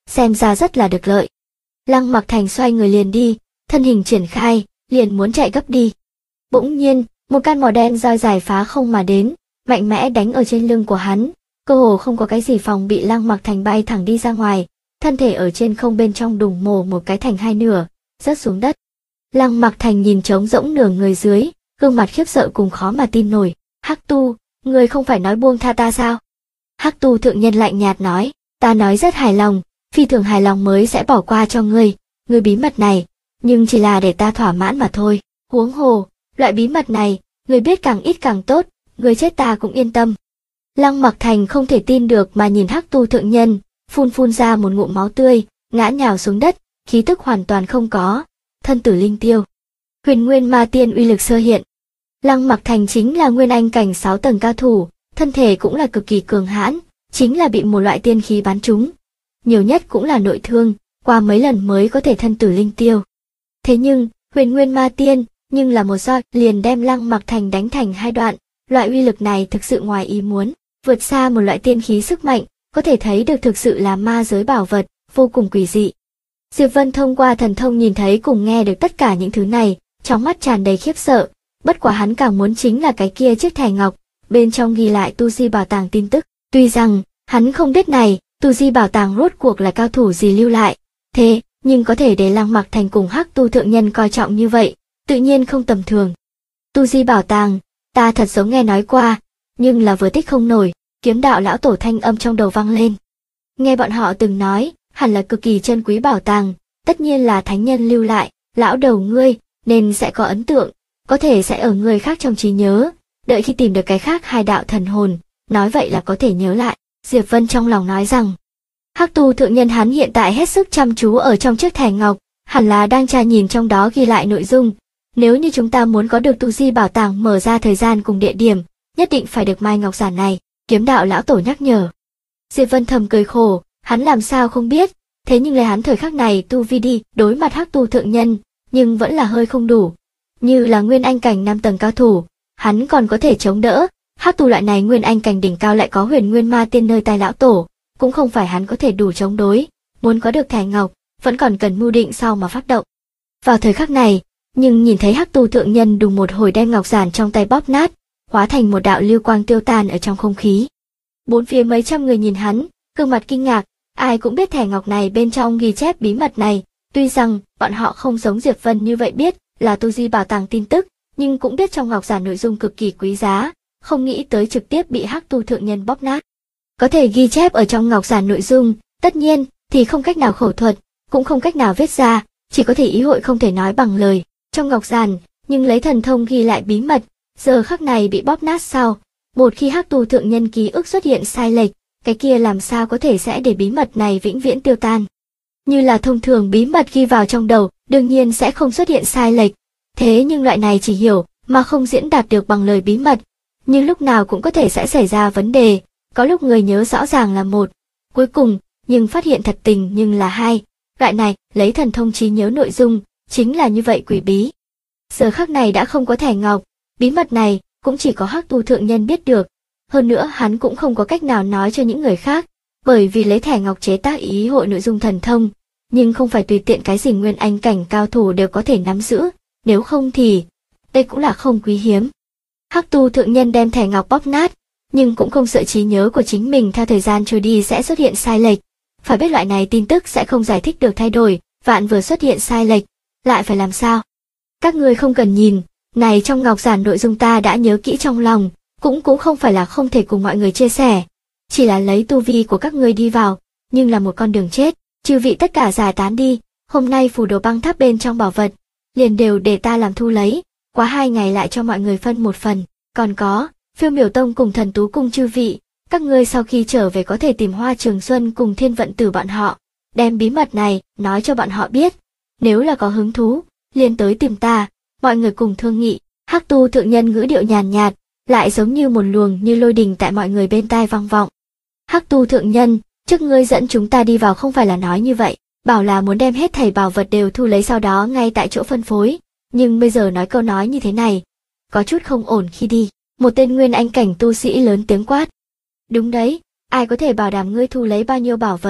Speaker 1: xem ra rất là được lợi. Lăng Mặc Thành xoay người liền đi, thân hình triển khai, liền muốn chạy gấp đi. Bỗng nhiên, một căn mỏ đen roi dài phá không mà đến, mạnh mẽ đánh ở trên lưng của hắn, cơ hồ không có cái gì phòng bị. Lăng Mặc Thành bay thẳng đi ra ngoài, thân thể ở trên không bên trong đùng mổ một cái thành hai nửa, rớt xuống đất. Lăng Mặc Thành nhìn trống rỗng nửa người dưới, gương mặt khiếp sợ cùng khó mà tin nổi. Hắc Tu, ngươi không phải nói buông tha ta sao? Hắc Tu thượng nhân lạnh nhạt nói, ta nói rất hài lòng, phi thường hài lòng mới sẽ bỏ qua cho ngươi bí mật này, nhưng chỉ là để ta thỏa mãn mà thôi. Huống hồ, loại bí mật này, ngươi biết càng ít càng tốt, ngươi chết ta cũng yên tâm. Lăng Mặc Thành không thể tin được mà nhìn Hắc Tu thượng nhân, phun ra một ngụm máu tươi, ngã nhào xuống đất, khí tức hoàn toàn không có, thân tử linh tiêu. Huyền Nguyên Ma Tiên uy lực sơ hiện. Lăng Mặc Thành chính là nguyên anh cảnh 6 tầng cao thủ, thân thể cũng là cực kỳ cường hãn, chính là bị một loại tiên khí bắn trúng. Nhiều nhất cũng là nội thương, qua mấy lần mới có thể thân tử linh tiêu. Thế nhưng, Huyền Nguyên Ma Tiên, nhưng là một roi liền đem Lăng Mặc Thành đánh thành hai đoạn, loại uy lực này thực sự ngoài ý muốn, vượt xa một loại tiên khí sức mạnh, có thể thấy được thực sự là ma giới bảo vật, vô cùng quỷ dị. Diệp Vân thông qua thần thông nhìn thấy cùng nghe được tất cả những thứ này, trong mắt tràn đầy khiếp sợ, bất quá hắn càng muốn chính là cái kia chiếc thẻ ngọc, bên trong ghi lại tu di bảo tàng tin tức. Tuy rằng, hắn không biết này, tu di bảo tàng rốt cuộc là cao thủ gì lưu lại, thế, nhưng có thể để Lăng Mặc Thành cùng Hắc Tu thượng nhân coi trọng như vậy, tự nhiên không tầm thường. Tu di bảo tàng, ta thật giống nghe nói qua, nhưng là vừa tích không nổi, Kiếm Đạo lão tổ thanh âm trong đầu vang lên. Nghe bọn họ từng nói, hẳn là cực kỳ chân quý bảo tàng, tất nhiên là thánh nhân lưu lại, lão đầu ngươi, nên sẽ có ấn tượng, có thể sẽ ở người khác trong trí nhớ, đợi khi tìm được cái khác hai đạo thần hồn, nói vậy là có thể nhớ lại. Diệp Vân trong lòng nói rằng, Hắc Tu thượng nhân hắn hiện tại hết sức chăm chú ở trong chiếc thẻ ngọc, hẳn là đang tra nhìn trong đó ghi lại nội dung. Nếu như chúng ta muốn có được tu di bảo tàng mở ra thời gian cùng địa điểm, nhất định phải được mai ngọc giản này, Kiếm Đạo lão tổ nhắc nhở. Diệp Vân thầm cười khổ, hắn làm sao không biết, thế nhưng lời hắn thời khắc này tu vi đi đối mặt Hắc Tu thượng nhân, nhưng vẫn là hơi không đủ. Như là nguyên anh cảnh 5 tầng cao thủ, hắn còn có thể chống đỡ, Hắc Tu loại này nguyên anh cảnh đỉnh cao lại có Huyền Nguyên Ma Tiên nơi tay lão tổ, cũng không phải hắn có thể đủ chống đối, muốn có được thẻ ngọc, vẫn còn cần mưu định sau mà phát động. Vào thời khắc này, nhưng nhìn thấy Hắc Tu thượng nhân đùng một hồi đem ngọc giản trong tay bóp nát, hóa thành một đạo lưu quang tiêu tan ở trong không khí. Bốn phía mấy trăm người nhìn hắn, gương mặt kinh ngạc, ai cũng biết thẻ ngọc này bên trong ghi chép bí mật này, tuy rằng bọn họ không giống Diệp Vân như vậy biết là tu di bảo tàng tin tức, nhưng cũng biết trong ngọc giản nội dung cực kỳ quý giá, không nghĩ tới trực tiếp bị Hắc Tu thượng nhân bóp nát. Có thể ghi chép ở trong ngọc giản nội dung, tất nhiên thì không cách nào khẩu thuật, cũng không cách nào viết ra, chỉ có thể ý hội không thể nói bằng lời. Trong ngọc giản, nhưng lấy thần thông ghi lại bí mật, giờ khắc này bị bóp nát sau, một khi Hắc Tu thượng nhân ký ức xuất hiện sai lệch, cái kia làm sao có thể sẽ để bí mật này vĩnh viễn tiêu tan. Như là thông thường bí mật ghi vào trong đầu, đương nhiên sẽ không xuất hiện sai lệch, thế nhưng loại này chỉ hiểu mà không diễn đạt được bằng lời bí mật, nhưng lúc nào cũng có thể sẽ xảy ra vấn đề, có lúc người nhớ rõ ràng là một, cuối cùng, nhưng phát hiện thật tình nhưng là hai, loại này, lấy thần thông trí nhớ nội dung, chính là như vậy quỷ bí. Giờ khắc này đã không có thẻ ngọc, bí mật này, cũng chỉ có Hắc Tu thượng nhân biết được, hơn nữa hắn cũng không có cách nào nói cho những người khác, bởi vì lấy thẻ ngọc chế tác ý hội nội dung thần thông, nhưng không phải tùy tiện cái gì nguyên anh cảnh cao thủ đều có thể nắm giữ, nếu không thì, đây cũng là không quý hiếm. Hắc Tu thượng nhân đem thẻ ngọc bóp nát, nhưng cũng không sợ trí nhớ của chính mình theo thời gian trôi đi sẽ xuất hiện sai lệch. Phải biết loại này tin tức sẽ không giải thích được thay đổi, vạn vừa xuất hiện sai lệch, lại phải làm sao? Các ngươi không cần nhìn, này trong ngọc giản nội dung ta đã nhớ kỹ trong lòng, cũng không phải là không thể cùng mọi người chia sẻ, chỉ là lấy tu vi của các ngươi đi vào, nhưng là một con đường chết, chư vị tất cả giải tán đi, hôm nay phù đồ băng tháp bên trong bảo vật, liền đều để ta làm thu lấy, quá 2 ngày lại cho mọi người phân một phần, còn có, Phiêu Miểu Tông cùng Thần Tú Cung chư vị, các ngươi sau khi trở về có thể tìm Hoa Trường Xuân cùng Thiên Vận Tử bọn họ, đem bí mật này nói cho bọn họ biết, nếu là có hứng thú, liền tới tìm ta, mọi người cùng thương nghị. Hắc Tu thượng nhân ngữ điệu nhàn nhạt, lại giống như một luồng như lôi đình tại mọi người bên tai vang vọng. Hắc Tu thượng nhân, trước ngươi dẫn chúng ta đi vào không phải là nói như vậy, bảo là muốn đem hết thảy bảo vật đều thu lấy sau đó ngay tại chỗ phân phối, nhưng bây giờ nói câu nói như thế này, có chút không ổn khi đi. Một tên nguyên anh cảnh tu sĩ lớn tiếng quát. Đúng đấy, ai có thể bảo đảm ngươi thu lấy bao nhiêu bảo vật,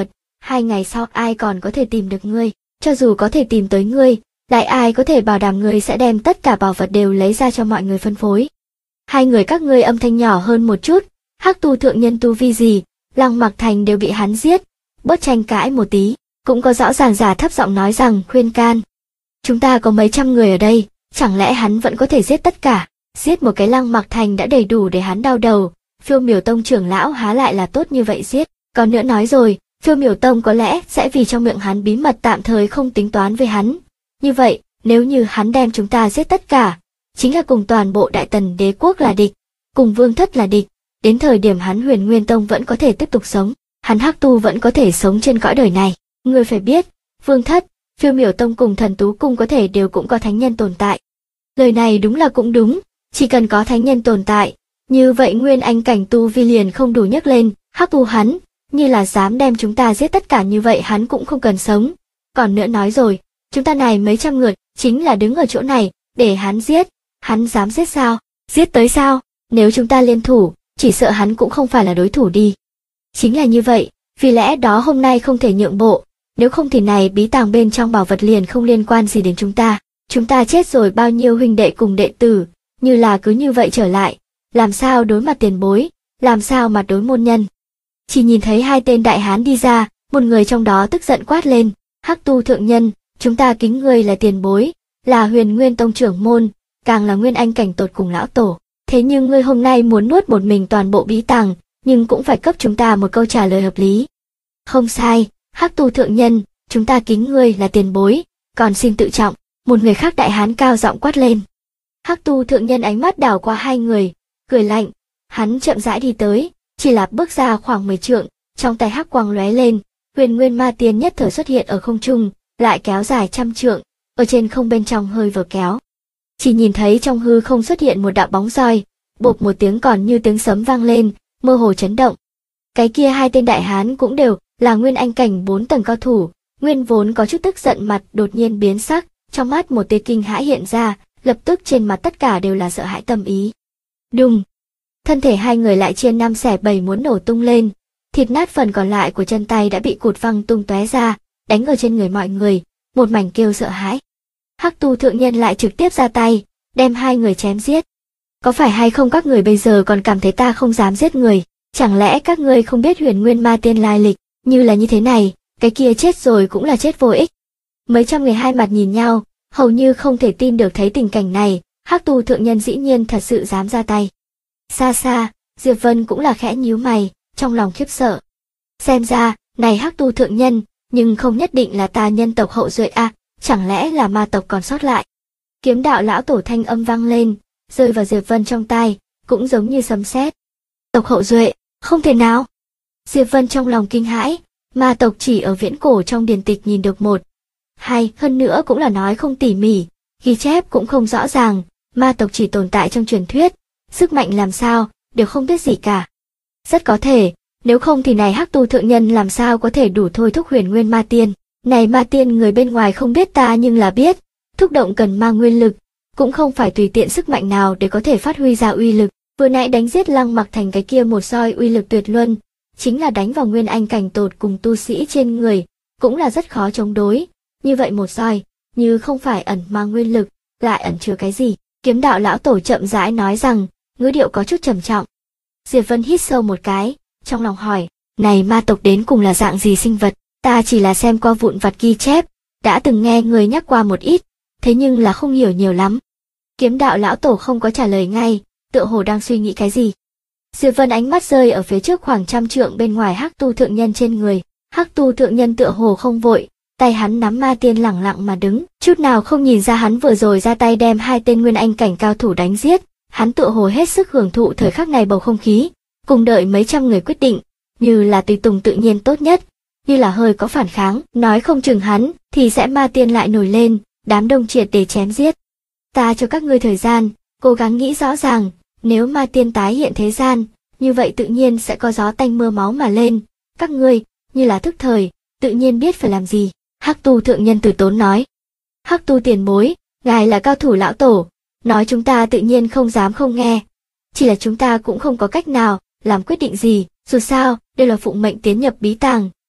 Speaker 1: 2 ngày sau ai còn có thể tìm được ngươi, cho dù có thể tìm tới ngươi, lại ai có thể bảo đảm ngươi sẽ đem tất cả bảo vật đều lấy ra cho mọi người phân phối. Hai người các ngươi âm thanh nhỏ hơn một chút, Hắc Tu thượng nhân tu vi gì, Lăng Mặc Thành đều bị hắn giết, bớt tranh cãi một tí. Cũng có rõ ràng giả thấp giọng nói rằng khuyên can. Chúng ta có mấy trăm người ở đây, chẳng lẽ hắn vẫn có thể giết tất cả? Giết một cái Lăng Mặc Thành đã đầy đủ để hắn đau đầu, Phiêu Miểu Tông trưởng lão há lại là tốt như vậy giết. Còn nữa nói rồi, Phiêu Miểu Tông có lẽ sẽ vì trong miệng hắn bí mật tạm thời không tính toán với hắn. Như vậy, nếu như hắn đem chúng ta giết tất cả, chính là cùng toàn bộ Đại Tần đế quốc là địch, cùng Vương Thất là địch, đến thời điểm hắn Huyền Nguyên Tông vẫn có thể tiếp tục sống, hắn Hắc Tu vẫn có thể sống trên cõi đời này. Ngươi phải biết, Vương Thất, Phiêu Miểu Tông cùng Thần Tú Cung có thể đều cũng có thánh nhân tồn tại. Lời này đúng là cũng đúng, chỉ cần có thánh nhân tồn tại, như vậy Nguyên Anh cảnh tu vi liền không đủ nhấc lên, Hắc Tu hắn, như là dám đem chúng ta giết tất cả như vậy hắn cũng không cần sống. Còn nữa nói rồi, chúng ta này mấy trăm người, chính là đứng ở chỗ này, để hắn giết, hắn dám giết sao, giết tới sao, nếu chúng ta liên thủ, chỉ sợ hắn cũng không phải là đối thủ đi. Chính là như vậy, vì lẽ đó hôm nay không thể nhượng bộ. Nếu không thì này bí tàng bên trong bảo vật liền không liên quan gì đến chúng ta chết rồi bao nhiêu huynh đệ cùng đệ tử, như là cứ như vậy trở lại, làm sao đối mặt tiền bối, làm sao mặt đối môn nhân. Chỉ nhìn thấy hai tên đại hán đi ra, một người trong đó tức giận quát lên, Hắc Tu thượng nhân, chúng ta kính ngươi là tiền bối, là Huyền Nguyên Tông trưởng môn, càng là Nguyên Anh cảnh tột cùng lão tổ, thế nhưng ngươi hôm nay muốn nuốt một mình toàn bộ bí tàng, nhưng cũng phải cấp chúng ta một câu trả lời hợp lý. Không sai. Hắc Tu thượng nhân, chúng ta kính ngươi là tiền bối, còn xin tự trọng, một người khác đại hán cao giọng quát lên. Hắc Tu thượng nhân ánh mắt đảo qua hai người, cười lạnh, hắn chậm rãi đi tới, chỉ là bước ra khoảng 10 trượng, trong tay hắc quang lóe lên, Huyền Nguyên Ma Tiên nhất thời xuất hiện ở không trung, lại kéo dài trăm trượng, ở trên không bên trong hơi vừa kéo. Chỉ nhìn thấy trong hư không xuất hiện một đạo bóng roi, bộp một tiếng còn như tiếng sấm vang lên, mơ hồ chấn động. Cái kia hai tên đại hán cũng đều là Nguyên Anh cảnh 4 tầng cao thủ, Nguyên vốn có chút tức giận mặt đột nhiên biến sắc, trong mắt một tia kinh hãi hiện ra, lập tức trên mặt tất cả đều là sợ hãi tâm ý. Đùng! Thân thể hai người lại chia 5 xẻ 7 muốn nổ tung lên, thịt nát phần còn lại của chân tay đã bị cụt văng tung tóe ra, đánh ở trên người mọi người, một mảnh kêu sợ hãi. Hắc Tu thượng nhân lại trực tiếp ra tay, đem hai người chém giết. Có phải hay không các người bây giờ còn cảm thấy ta không dám giết người, chẳng lẽ các ngươi không biết Huyền Nguyên Ma Tiên lai lịch? Như là như thế này, cái kia chết rồi cũng là chết vô ích. Mấy trăm người hai mặt nhìn nhau, hầu như không thể tin được thấy tình cảnh này, Hắc Tu thượng nhân dĩ nhiên thật sự dám ra tay. Xa xa, Diệp Vân cũng là khẽ nhíu mày, trong lòng khiếp sợ. Xem ra, này Hắc Tu thượng nhân, nhưng không nhất định là ta nhân tộc hậu duệ a, chẳng lẽ là ma tộc còn sót lại. Kiếm đạo lão tổ thanh âm vang lên, rơi vào Diệp Vân trong tai, cũng giống như sấm sét. Tộc hậu duệ, không thể nào. Diệp Vân trong lòng kinh hãi, ma tộc chỉ ở viễn cổ trong điển tịch nhìn được một. Hay, hơn nữa cũng là nói không tỉ mỉ, ghi chép cũng không rõ ràng, ma tộc chỉ tồn tại trong truyền thuyết, sức mạnh làm sao, đều không biết gì cả. Rất có thể, nếu không thì này Hắc Tu thượng nhân làm sao có thể đủ thôi thúc Huyền Nguyên Ma Tiên. Này Ma Tiên người bên ngoài không biết ta nhưng là biết, thúc động cần mang nguyên lực, cũng không phải tùy tiện sức mạnh nào để có thể phát huy ra uy lực. Vừa nãy đánh giết Lăng Mặc Thành cái kia một roi uy lực tuyệt luân, chính là đánh vào Nguyên Anh cảnh tột cùng tu sĩ trên người, cũng là rất khó chống đối. Như vậy một roi, như không phải ẩn mang nguyên lực, lại ẩn chứa cái gì? Kiếm đạo lão tổ chậm rãi nói rằng, ngữ điệu có chút trầm trọng. Diệp Vân hít sâu một cái, trong lòng hỏi, này ma tộc đến cùng là dạng gì sinh vật? Ta chỉ là xem qua vụn vặt ghi chép, đã từng nghe người nhắc qua một ít, thế nhưng là không hiểu nhiều lắm. Kiếm đạo lão tổ không có trả lời ngay, tựa hồ đang suy nghĩ cái gì. Diệp Vân ánh mắt rơi ở phía trước khoảng 100 trượng bên ngoài Hắc Tu thượng nhân trên người. Hắc Tu thượng nhân tựa hồ không vội, tay hắn nắm ma tiên lẳng lặng mà đứng, chút nào không nhìn ra hắn vừa rồi ra tay đem hai tên Nguyên Anh cảnh cao thủ đánh giết. Hắn tựa hồ hết sức hưởng thụ thời khắc này bầu không khí, cùng đợi mấy trăm người quyết định, như là tùy tùng tự nhiên tốt nhất, như là hơi có phản kháng, nói không chừng hắn thì sẽ ma tiên lại nổi lên, đám đông triệt để chém giết. Ta cho các ngươi thời gian, cố gắng nghĩ rõ ràng, nếu ma tiên tái hiện thế gian, như vậy tự nhiên sẽ có gió tanh mưa máu mà lên, các ngươi, như là thức thời, tự nhiên biết phải làm gì. Hắc Tu thượng nhân từ tốn nói. Hắc Tu tiền bối, ngài là cao thủ lão tổ, nói chúng ta tự nhiên không dám không nghe. Chỉ là chúng ta cũng không có cách nào, làm quyết định gì, dù sao, đây là phụng mệnh tiến nhập bí tàng,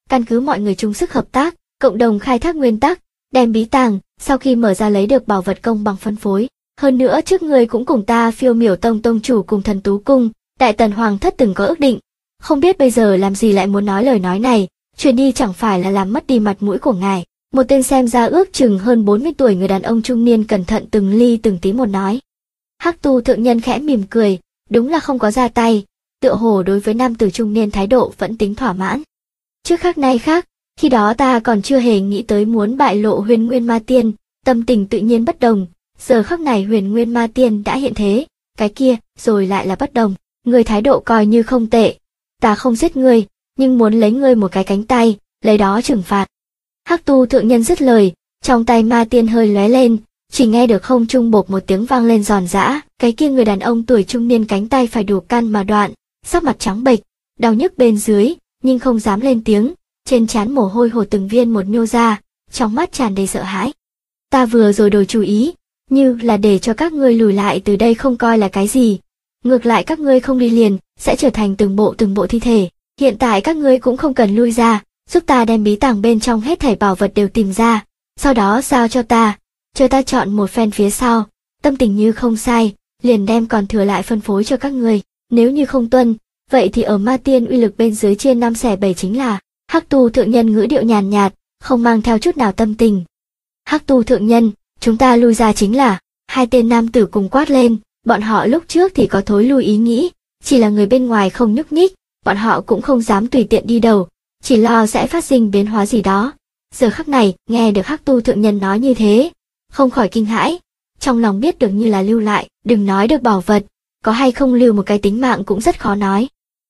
Speaker 1: căn cứ mọi người chung sức hợp tác, cộng đồng khai thác nguyên tắc, đem bí tàng, sau khi mở ra lấy được bảo vật công bằng phân phối. Hơn nữa trước ngươi cũng cùng ta Phiêu Miểu Tông tông chủ cùng Thần Tú Cung, Đại Tần Hoàng thất từng có ước định. Không biết bây giờ làm gì lại muốn nói lời nói này, truyền đi chẳng phải là làm mất đi mặt mũi của ngài. Một tên xem ra ước chừng hơn 40 tuổi người đàn ông trung niên cẩn thận từng ly từng tí một nói. Hắc Tu thượng nhân khẽ mỉm cười, đúng là không có ra tay, tựa hồ đối với nam tử trung niên thái độ vẫn tính thỏa mãn. Trước khác nay khác, khi đó ta còn chưa hề nghĩ tới muốn bại lộ Huyền Nguyên Ma Tiên, tâm tình tự nhiên bất đồng, giờ khắc này Huyền Nguyên Ma Tiên đã hiện thế, cái kia rồi lại là bất đồng, người thái độ coi như không tệ, ta không giết ngươi, nhưng muốn lấy ngươi một cái cánh tay, lấy đó trừng phạt. Hắc Tu thượng nhân dứt lời, trong tay Ma Tiên hơi lóe lên, chỉ nghe được không trung bộp một tiếng vang lên giòn giã, cái kia người đàn ông tuổi trung niên cánh tay phải đủ căn mà đoạn, sắc mặt trắng bệch, đau nhức bên dưới, nhưng không dám lên tiếng, trên trán mồ hôi hột từng viên một nhô ra, trong mắt tràn đầy sợ hãi. Ta vừa rồi đổi chủ ý, như là để cho các ngươi lùi lại từ đây không coi là cái gì, ngược lại các ngươi không đi liền, sẽ trở thành từng bộ thi thể. Hiện tại các ngươi cũng không cần lui ra, giúp ta đem bí tàng bên trong hết thảy bảo vật đều tìm ra, sau đó giao cho ta, chờ ta chọn một phen phía sau, tâm tình như không sai, liền đem còn thừa lại phân phối cho các ngươi. Nếu như không tuân, vậy thì ở Ma Tiên uy lực bên dưới chia 5 xẻ 7 chính là. Hắc Tu thượng nhân ngữ điệu nhàn nhạt, không mang theo chút nào tâm tình. Hắc Tu thượng nhân, chúng ta lui ra chính là. Hai tên nam tử cùng quát lên, bọn họ lúc trước thì có thối lui ý nghĩ, chỉ là người bên ngoài không nhúc nhích, bọn họ cũng không dám tùy tiện đi đầu, chỉ lo sẽ phát sinh biến hóa gì đó. Giờ khắc này, nghe được Hắc Tu thượng nhân nói như thế, không khỏi kinh hãi, trong lòng biết được như là lưu lại, đừng nói được bảo vật, có hay không lưu một cái tính mạng cũng rất khó nói.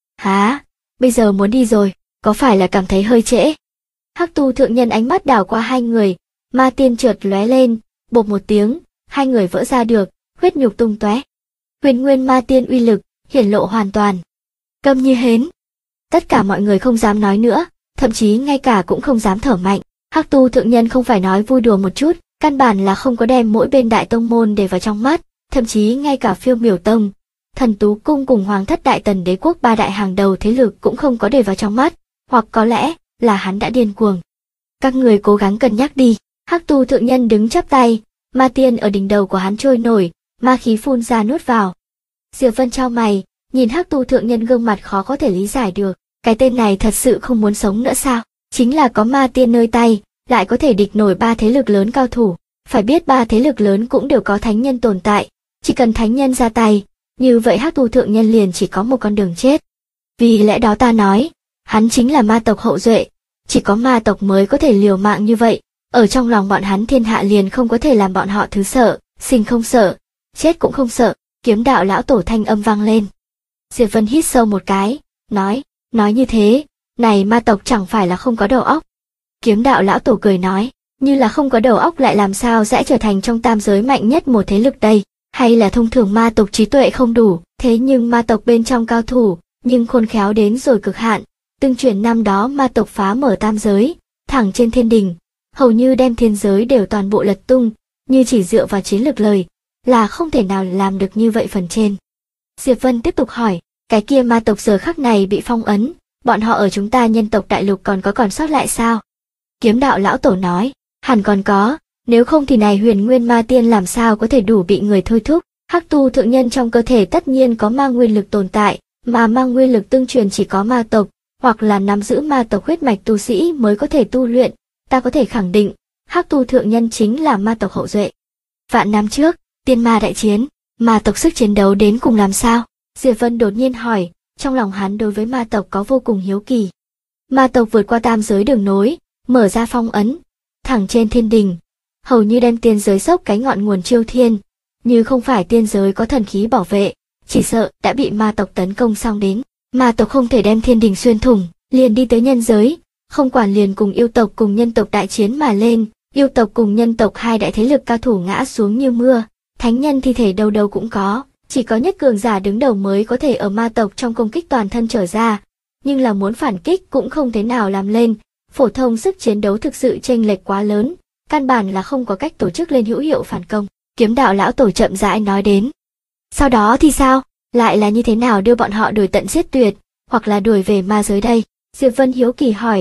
Speaker 1: Hả, bây giờ muốn đi rồi, có phải là cảm thấy hơi trễ? Hắc Tu thượng nhân ánh mắt đảo qua hai người, Ma Tiên chợt lóe lên, bộp một tiếng, hai người vỡ ra được, huyết nhục tung tóe. Huyền Nguyên Ma Tiên uy lực hiển lộ hoàn toàn. Câm như hến. Tất cả mọi người không dám nói nữa, thậm chí ngay cả cũng không dám thở mạnh. Hắc Tu thượng nhân không phải nói vui đùa một chút, căn bản là không có đem mỗi bên đại tông môn để vào trong mắt, thậm chí ngay cả Phiêu Miểu Tông, Thần Tú Cung cùng Hoàng thất Đại Tần đế quốc ba đại hàng đầu thế lực cũng không có để vào trong mắt, hoặc có lẽ là hắn đã điên cuồng. Các người cố gắng cân nhắc đi. Hắc Tu thượng nhân đứng chắp tay, Ma Tiên ở đỉnh đầu của hắn trôi nổi, ma khí phun ra nuốt vào. Diệp Vân chau mày, nhìn Hắc Tu thượng nhân gương mặt khó có thể lý giải được, cái tên này thật sự không muốn sống nữa sao? Chính là có Ma Tiên nơi tay, lại có thể địch nổi ba thế lực lớn cao thủ. Phải biết ba thế lực lớn cũng đều có thánh nhân tồn tại, chỉ cần thánh nhân ra tay, như vậy Hắc Tu thượng nhân liền chỉ có một con đường chết. Vì lẽ đó ta nói, hắn chính là ma tộc hậu duệ, chỉ có ma tộc mới có thể liều mạng như vậy, ở trong lòng bọn hắn thiên hạ liền không có thể làm bọn họ thứ sợ, sinh không sợ, chết cũng không sợ. Kiếm đạo lão tổ thanh âm vang lên. Diệp Vân hít sâu một cái, nói như thế, này ma tộc chẳng phải là không có đầu óc. Kiếm đạo lão tổ cười nói, như là không có đầu óc lại làm sao sẽ trở thành trong tam giới mạnh nhất một thế lực đây, hay là thông thường ma tộc trí tuệ không đủ, thế nhưng ma tộc bên trong cao thủ, nhưng khôn khéo đến rồi cực hạn, tương truyền năm đó ma tộc phá mở tam giới, thẳng trên thiên đình, hầu như đem thiên giới đều toàn bộ lật tung, như chỉ dựa vào chiến lược lời, là không thể nào làm được như vậy phần trên. Diệp Vân tiếp tục hỏi, cái kia ma tộc giờ khắc này bị phong ấn, bọn họ ở chúng ta nhân tộc đại lục còn sót lại sao? Kiếm đạo lão tổ nói, hẳn còn có, nếu không thì này Huyền Nguyên Ma Tiên làm sao có thể đủ bị người thôi thúc. Hắc Tu thượng nhân trong cơ thể tất nhiên có ma nguyên lực tồn tại, mà ma nguyên lực tương truyền chỉ có ma tộc, hoặc là nắm giữ ma tộc huyết mạch tu sĩ mới có thể tu luyện, ta có thể khẳng định, Hắc Tu thượng nhân chính là ma tộc hậu duệ. Vạn năm trước, tiên ma đại chiến, ma tộc sức chiến đấu đến cùng làm sao? Diệp Vân đột nhiên hỏi, trong lòng hắn đối với ma tộc có vô cùng hiếu kỳ. Ma tộc vượt qua tam giới đường nối, mở ra phong ấn, thẳng trên thiên đình, hầu như đem tiên giới sốc cái ngọn nguồn chiêu thiên, như không phải tiên giới có thần khí bảo vệ, chỉ sợ đã bị ma tộc tấn công xong đến. Ma tộc không thể đem thiên đình xuyên thủng, liền đi tới nhân giới, không quản liền cùng yêu tộc cùng nhân tộc đại chiến mà lên, yêu tộc cùng nhân tộc hai đại thế lực cao thủ ngã xuống như mưa, thánh nhân thi thể đâu đâu cũng có, chỉ có nhất cường giả đứng đầu mới có thể ở ma tộc trong công kích toàn thân trở ra, nhưng là muốn phản kích cũng không thế nào làm lên, phổ thông sức chiến đấu thực sự chênh lệch quá lớn, căn bản là không có cách tổ chức lên hữu hiệu phản công. Kiếm đạo lão tổ chậm rãi nói đến. Sau đó thì sao? Lại là như thế nào đưa bọn họ đuổi tận giết tuyệt, hoặc là đuổi về ma giới đây? Diệp Vân hiếu kỳ hỏi,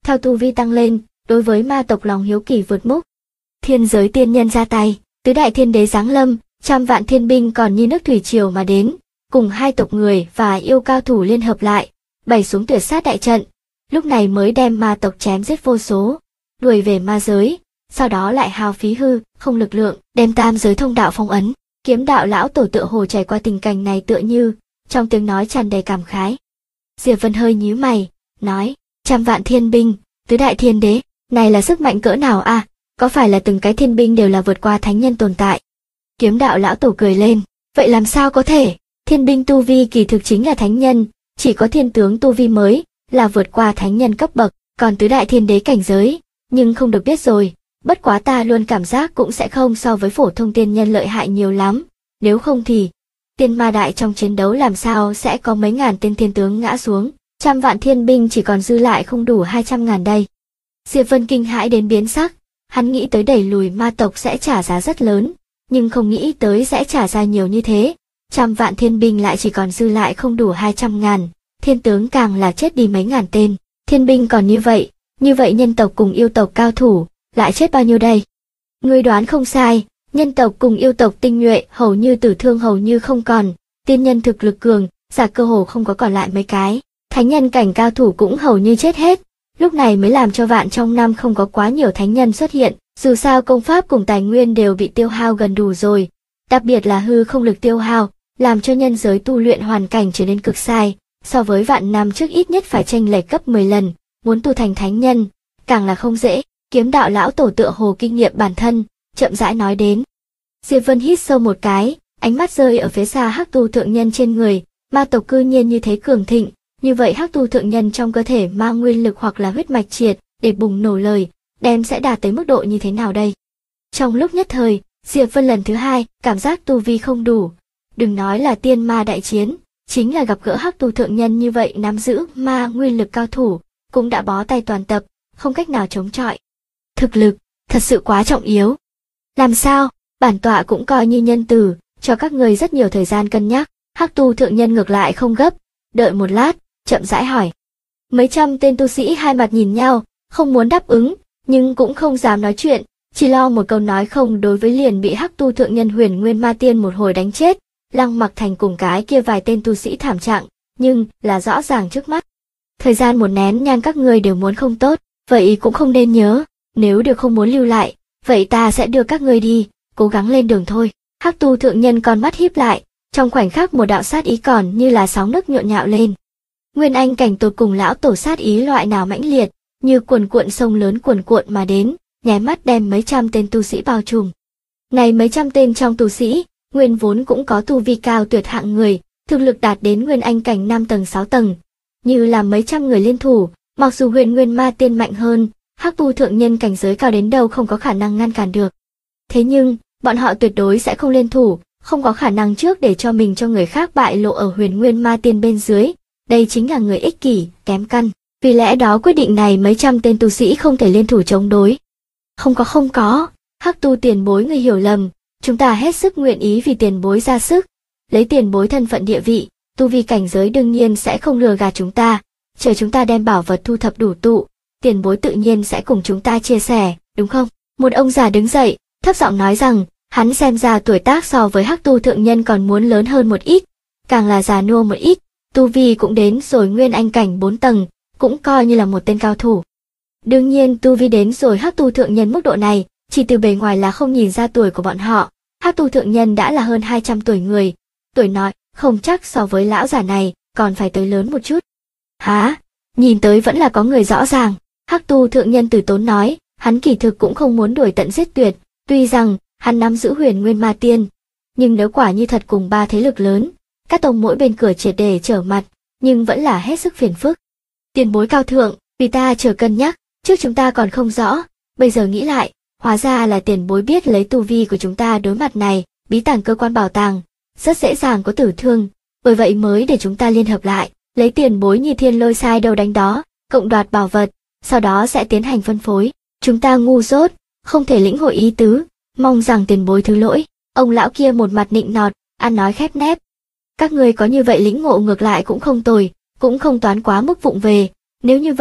Speaker 1: Theo tu vi tăng lên, đối với ma tộc lòng hiếu kỳ vượt mức. Thiên giới tiên nhân ra tay, tứ đại thiên đế giáng lâm, trăm vạn thiên binh còn như nước thủy triều mà đến, cùng hai tộc người và yêu cao thủ liên hợp lại, bày xuống tuyệt sát đại trận, lúc này mới đem ma tộc chém giết vô số, đuổi về ma giới, sau đó lại hao phí hư, không lực lượng, đem tam giới thông đạo phong ấn. Kiếm đạo lão tổ tựa hồ trải qua tình cảnh này tựa như, trong tiếng nói tràn đầy cảm khái. Diệp Vân hơi nhíu mày, nói, trăm vạn thiên binh, tứ đại thiên đế, này là sức mạnh cỡ nào a? Có phải là từng cái thiên binh đều là vượt qua thánh nhân tồn tại? Kiếm đạo lão tổ cười lên, vậy làm sao có thể? Thiên binh tu vi kỳ thực chính là thánh nhân, chỉ có thiên tướng tu vi mới là vượt qua thánh nhân cấp bậc, còn tứ đại thiên đế cảnh giới, nhưng không được biết rồi. Bất quá ta luôn cảm giác cũng sẽ không so với phổ thông tiên nhân lợi hại nhiều lắm, nếu không thì tiên ma đại trong chiến đấu làm sao sẽ có mấy ngàn tên thiên tướng ngã xuống, trăm vạn thiên binh chỉ còn dư lại không đủ 200.000 đây. Diệp Vân kinh hãi đến biến sắc, hắn nghĩ tới đẩy lùi ma tộc sẽ trả giá rất lớn, nhưng không nghĩ tới sẽ trả ra nhiều như thế, trăm vạn thiên binh lại chỉ còn dư lại không đủ 200.000, thiên tướng càng là chết đi mấy ngàn tên, thiên binh còn như vậy nhân tộc cùng yêu tộc cao thủ lại chết bao nhiêu đây? Ngươi đoán không sai, nhân tộc cùng yêu tộc tinh nhuệ hầu như tử thương hầu như không còn, tiên nhân thực lực cường, giả cơ hồ không có còn lại mấy cái, thánh nhân cảnh cao thủ cũng hầu như chết hết, lúc này mới làm cho vạn trong năm không có quá nhiều thánh nhân xuất hiện, dù sao công pháp cùng tài nguyên đều bị tiêu hao gần đủ rồi, đặc biệt là hư không lực tiêu hao, làm cho nhân giới tu luyện hoàn cảnh trở nên cực sai, so với vạn năm trước ít nhất phải chênh lệch gấp 10 lần, muốn tu thành thánh nhân, càng là không dễ. Kiếm đạo lão tổ tựa hồ kinh nghiệm bản thân, chậm rãi nói đến. Diệp Vân hít sâu một cái, ánh mắt rơi ở phía xa hắc tu thượng nhân trên người, ma tộc cư nhiên như thế cường thịnh, như vậy hắc tu thượng nhân trong cơ thể mang nguyên lực hoặc là huyết mạch triệt, để bùng nổ lời, đem sẽ đạt tới mức độ như thế nào đây? Trong lúc nhất thời, Diệp Vân lần thứ hai, cảm giác tu vi không đủ, đừng nói là tiên ma đại chiến, chính là gặp gỡ hắc tu thượng nhân như vậy nắm giữ ma nguyên lực cao thủ, cũng đã bó tay toàn tập, không cách nào chống chọi. Thực lực, thật sự quá trọng yếu. Làm sao, bản tọa cũng coi như nhân từ, cho các người rất nhiều thời gian cân nhắc, hắc tu thượng nhân ngược lại không gấp, đợi một lát, chậm rãi hỏi. Mấy trăm tên tu sĩ hai mặt nhìn nhau, không muốn đáp ứng, nhưng cũng không dám nói chuyện, chỉ lo một câu nói không đối với liền bị hắc tu thượng nhân Huyền Nguyên Ma Tiên một hồi đánh chết, Lăng Mặc Thành cùng cái kia vài tên tu sĩ thảm trạng, nhưng là rõ ràng trước mắt. Thời gian một nén nhang các người đều muốn không tốt, vậy cũng không nên nhớ. Nếu đều không muốn lưu lại, vậy ta sẽ đưa các ngươi đi, cố gắng lên đường thôi. Hắc tu thượng nhân con mắt híp lại, trong khoảnh khắc một đạo sát ý còn như là sóng nước nhộn nhạo lên. Nguyên anh cảnh tột cùng lão tổ sát ý loại nào mãnh liệt, như cuồn cuộn sông lớn cuồn cuộn mà đến, nháy mắt đem mấy trăm tên tu sĩ bao trùm. Này mấy trăm tên trong tu sĩ, nguyên vốn cũng có tu vi cao tuyệt hạng người, thực lực đạt đến nguyên anh cảnh 5 tầng 6 tầng, như là mấy trăm người liên thủ, mặc dù Huyền Nguyên Ma Tiên mạnh hơn, hắc tu thượng nhân cảnh giới cao đến đâu không có khả năng ngăn cản được. Thế nhưng, bọn họ tuyệt đối sẽ không liên thủ, không có khả năng trước để cho mình cho người khác bại lộ ở Huyền Nguyên Ma Tiên bên dưới, đây chính là người ích kỷ, kém căn. Vì lẽ đó quyết định này mấy trăm tên tu sĩ không thể liên thủ chống đối. Không có, hắc tu tiền bối người hiểu lầm, chúng ta hết sức nguyện ý vì tiền bối ra sức, lấy tiền bối thân phận địa vị, tu vi cảnh giới đương nhiên sẽ không lừa gạt chúng ta, chờ chúng ta đem bảo vật thu thập đủ tụ, tiền bối tự nhiên sẽ cùng chúng ta chia sẻ, đúng không? Một ông già đứng dậy, thấp giọng nói rằng, hắn xem ra tuổi tác so với hắc tu thượng nhân còn muốn lớn hơn một ít, càng là già nua một ít, tu vi cũng đến rồi nguyên anh cảnh 4 tầng, cũng coi như là một tên cao thủ. Đương nhiên tu vi đến rồi hắc tu thượng nhân mức độ này, chỉ từ bề ngoài là không nhìn ra tuổi của bọn họ, hắc tu thượng nhân đã là hơn 200 tuổi người, tuổi nói, không chắc so với lão già này, còn phải tới lớn một chút. Hả? Nhìn tới vẫn là có người rõ ràng. Hắc tu thượng nhân từ tốn nói, hắn kỳ thực cũng không muốn đuổi tận giết tuyệt, tuy rằng hắn nắm giữ Huyền Nguyên Ma Tiên, nhưng nếu quả như thật cùng ba thế lực lớn, các tông mỗi bên cửa triệt để trở mặt, nhưng vẫn là hết sức phiền phức. Tiền bối cao thượng, vì ta chờ cân nhắc, trước chúng ta còn không rõ, bây giờ nghĩ lại, hóa ra là tiền bối biết lấy tu vi của chúng ta đối mặt này, bí tàng cơ quan bảo tàng, rất dễ dàng có tử thương, bởi vậy mới để chúng ta liên hợp lại, lấy tiền bối như thiên lôi sai đầu đánh đó, cộng đoạt bảo vật, sau đó sẽ tiến hành phân phối. Chúng ta ngu dốt, không thể lĩnh hội ý tứ, mong rằng tiền bối thứ lỗi. Ông lão kia một mặt nịnh nọt, ăn nói khép nép. Các ngươi có như vậy lĩnh ngộ ngược lại cũng không tồi, cũng không toán quá mức vụng về, nếu như vậy,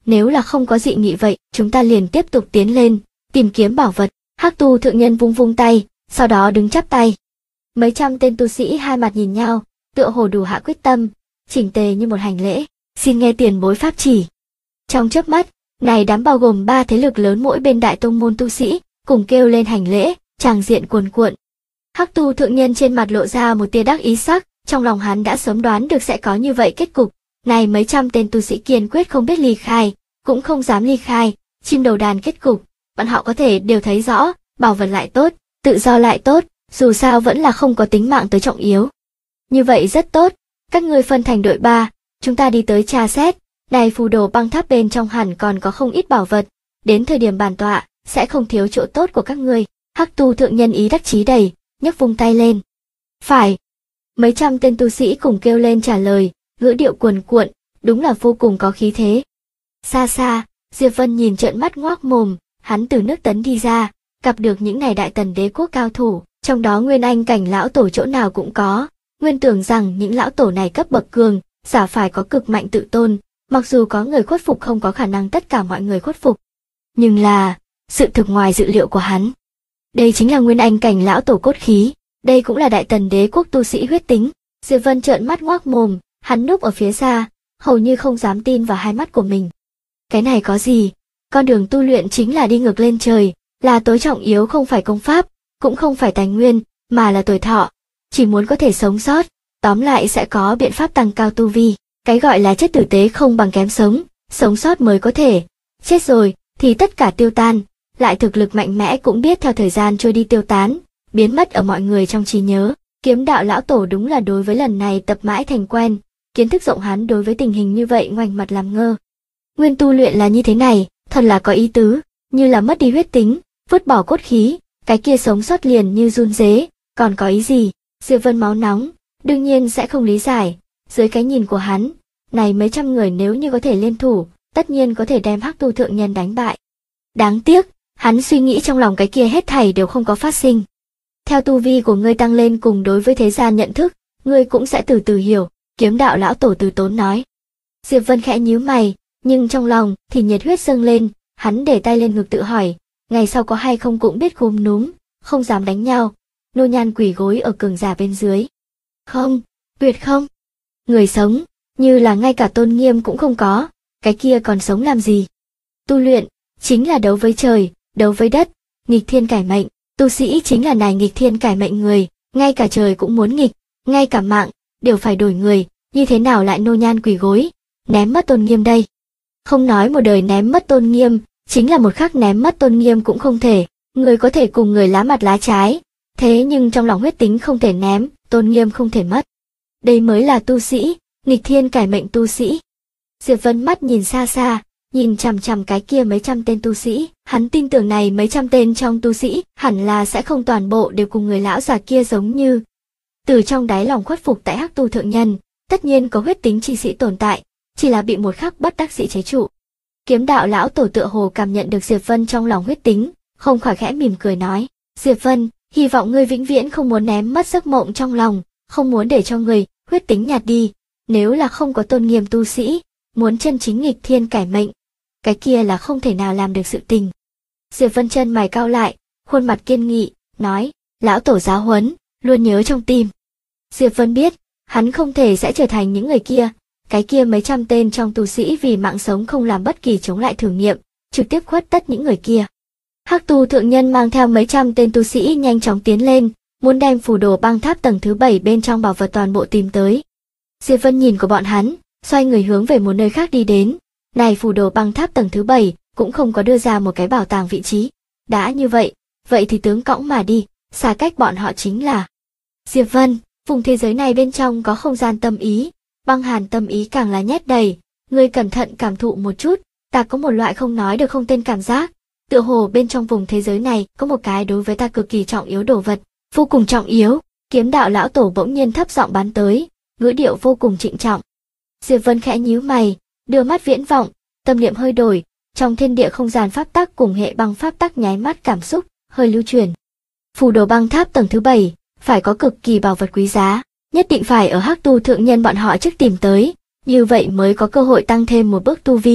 Speaker 1: Nếu là không có dị nghị vậy, chúng ta liền tiếp tục tiến lên, tìm kiếm bảo vật. Hắc tu thượng nhân vung vung tay, sau đó đứng chắp tay. Mấy trăm tên tu sĩ hai mặt nhìn nhau, tựa hồ đủ hạ quyết tâm, chỉnh tề như một hành lễ, xin nghe tiền bối pháp chỉ. Trong chớp mắt, này đám bao gồm 3 thế lực lớn mỗi bên đại tông môn tu sĩ, cùng kêu lên hành lễ, tràng diện cuồn cuộn. Hắc tu thượng nhân trên mặt lộ ra một tia đắc ý sắc, trong lòng hắn đã sớm đoán được sẽ có như vậy kết cục. Này mấy trăm tên tu sĩ kiên quyết không biết ly khai, cũng không dám ly khai, chim đầu đàn kết cục, bọn họ có thể đều thấy rõ, bảo vật lại tốt, tự do lại tốt, dù sao vẫn là không có tính mạng tới trọng yếu. Như vậy rất tốt, các ngươi phân thành đội 3, chúng ta đi tới tra xét, này phù đồ băng tháp bên trong hẳn còn có không ít bảo vật, đến thời điểm bàn tọa, sẽ không thiếu chỗ tốt của các ngươi. Hắc tu thượng nhân ý đắc chí đầy, nhấc vung tay lên. Phải. Mấy trăm tên tu sĩ cùng kêu lên trả lời, ngữ điệu cuồn cuộn, đúng là vô cùng có khí thế. Xa xa, Diệp Vân nhìn trợn mắt ngoác mồm, hắn từ nước Tấn đi ra, gặp được những này đại tần đế quốc cao thủ, trong đó Nguyên Anh cảnh lão tổ chỗ nào cũng có. Nguyên tưởng rằng những lão tổ này cấp bậc cường, giả phải có cực mạnh tự tôn, mặc dù có người khuất phục không có khả năng tất cả mọi người khuất phục. Nhưng là, sự thực ngoài dự liệu của hắn. Đây chính là Nguyên Anh cảnh lão tổ cốt khí, đây cũng là đại tần đế quốc tu sĩ huyết tính. Diệp Vân trợn mắt ngoác mồm, hắn núp ở phía xa, hầu như không dám tin vào hai mắt của mình. Cái này có gì? Con đường tu luyện chính là đi ngược lên trời, là tối trọng yếu không phải công pháp, cũng không phải tài nguyên, mà là tuổi thọ. Chỉ muốn có thể sống sót, tóm lại sẽ có biện pháp tăng cao tu vi. Cái gọi là chất tử tế không bằng kém sống sót mới có thể. Chết rồi, thì tất cả tiêu tan, lại thực lực mạnh mẽ cũng biết theo thời gian trôi đi tiêu tán, biến mất ở mọi người trong trí nhớ. Kiếm đạo lão tổ đúng là đối với lần này tập mãi thành quen, kiến thức rộng hắn đối với tình hình như vậy ngoảnh mặt làm ngơ. Nguyên tu luyện là như thế này, thật là có ý tứ, như là mất đi huyết tính, vứt bỏ cốt khí, cái kia sống sót liền như run rế, còn có ý gì? Diệp Vân máu nóng, đương nhiên sẽ không lý giải, dưới cái nhìn của hắn, này mấy trăm người nếu như có thể liên thủ, tất nhiên có thể đem Hắc tu thượng nhân đánh bại. Đáng tiếc, hắn suy nghĩ trong lòng cái kia hết thảy đều không có phát sinh. Theo tu vi của ngươi tăng lên cùng đối với thế gian nhận thức, ngươi cũng sẽ từ từ hiểu, kiếm đạo lão tổ từ tốn nói. Diệp Vân khẽ nhíu mày, nhưng trong lòng thì nhiệt huyết dâng lên, hắn để tay lên ngực tự hỏi, ngày sau có hay không cũng biết khúm núm, không dám đánh nhau. Nô Nhan quỳ gối ở cường giả bên dưới. Không, tuyệt không. Người sống, như là ngay cả tôn nghiêm cũng không có, cái kia còn sống làm gì? Tu luyện, chính là đấu với trời, đấu với đất, nghịch thiên cải mệnh, tu sĩ chính là này nghịch thiên cải mệnh người, ngay cả trời cũng muốn nghịch, ngay cả mạng, đều phải đổi người, như thế nào lại nô nhan quỳ gối, ném mất tôn nghiêm đây? Không nói một đời ném mất tôn nghiêm, chính là một khắc ném mất tôn nghiêm cũng không thể, người có thể cùng người lá mặt lá trái. Thế nhưng trong lòng huyết tính không thể ném, tôn nghiêm không thể mất. Đây mới là tu sĩ, nghịch thiên cải mệnh tu sĩ. Diệp Vân mắt nhìn xa xa, nhìn chằm chằm cái kia mấy trăm tên tu sĩ, hắn tin tưởng này mấy trăm tên trong tu sĩ hẳn là sẽ không toàn bộ đều cùng người lão già kia giống như. Từ trong đáy lòng khuất phục tại Hắc tu thượng nhân, tất nhiên có huyết tính chi sĩ tồn tại, chỉ là bị một khắc bất đắc dĩ chế trụ. Kiếm đạo lão tổ tựa hồ cảm nhận được Diệp Vân trong lòng huyết tính, không khỏi khẽ mỉm cười nói, Diệp Vân, hy vọng ngươi vĩnh viễn không muốn ném mất giấc mộng trong lòng, không muốn để cho người huyết tính nhạt đi, nếu là không có tôn nghiêm tu sĩ, muốn chân chính nghịch thiên cải mệnh, cái kia là không thể nào làm được sự tình. Diệp Vân chân mày cau lại, khuôn mặt kiên nghị, nói, lão tổ giáo huấn, luôn nhớ trong tim. Diệp Vân biết, hắn không thể sẽ trở thành những người kia, cái kia mấy trăm tên trong tu sĩ vì mạng sống không làm bất kỳ chống lại thử nghiệm, trực tiếp khuất tất những người kia. Hắc tu thượng nhân mang theo mấy trăm tên tu sĩ nhanh chóng tiến lên, muốn đem phù đồ băng tháp tầng thứ 7 bên trong bảo vật toàn bộ tìm tới. Diệp Vân nhìn của bọn hắn, xoay người hướng về một nơi khác đi đến. Này phù đồ băng tháp tầng thứ 7 cũng không có đưa ra một cái bảo tàng vị trí. Đã như vậy, vậy thì tướng cõng mà đi, xa cách bọn họ chính là. Diệp Vân, vùng thế giới này bên trong có không gian tâm ý, băng hàn tâm ý càng là nhét đầy. Ngươi cẩn thận cảm thụ một chút, ta có một loại không nói được không tên cảm giác. Tựa hồ bên trong vùng thế giới này có một cái đối với ta cực kỳ trọng yếu đồ vật, vô cùng trọng yếu. Kiếm đạo lão tổ bỗng nhiên thấp giọng bắn tới, ngữ điệu vô cùng trịnh trọng. Diệp Vân khẽ nhíu mày, đưa mắt viễn vọng, tâm niệm hơi đổi, trong thiên địa không gian pháp tắc cùng hệ băng pháp tắc nháy mắt cảm xúc hơi lưu truyền. Phù đồ băng tháp tầng thứ 7, phải có cực kỳ bảo vật quý giá, nhất định phải ở Hắc tu thượng nhân bọn họ trước tìm tới, như vậy mới có cơ hội tăng thêm một bước tu vi,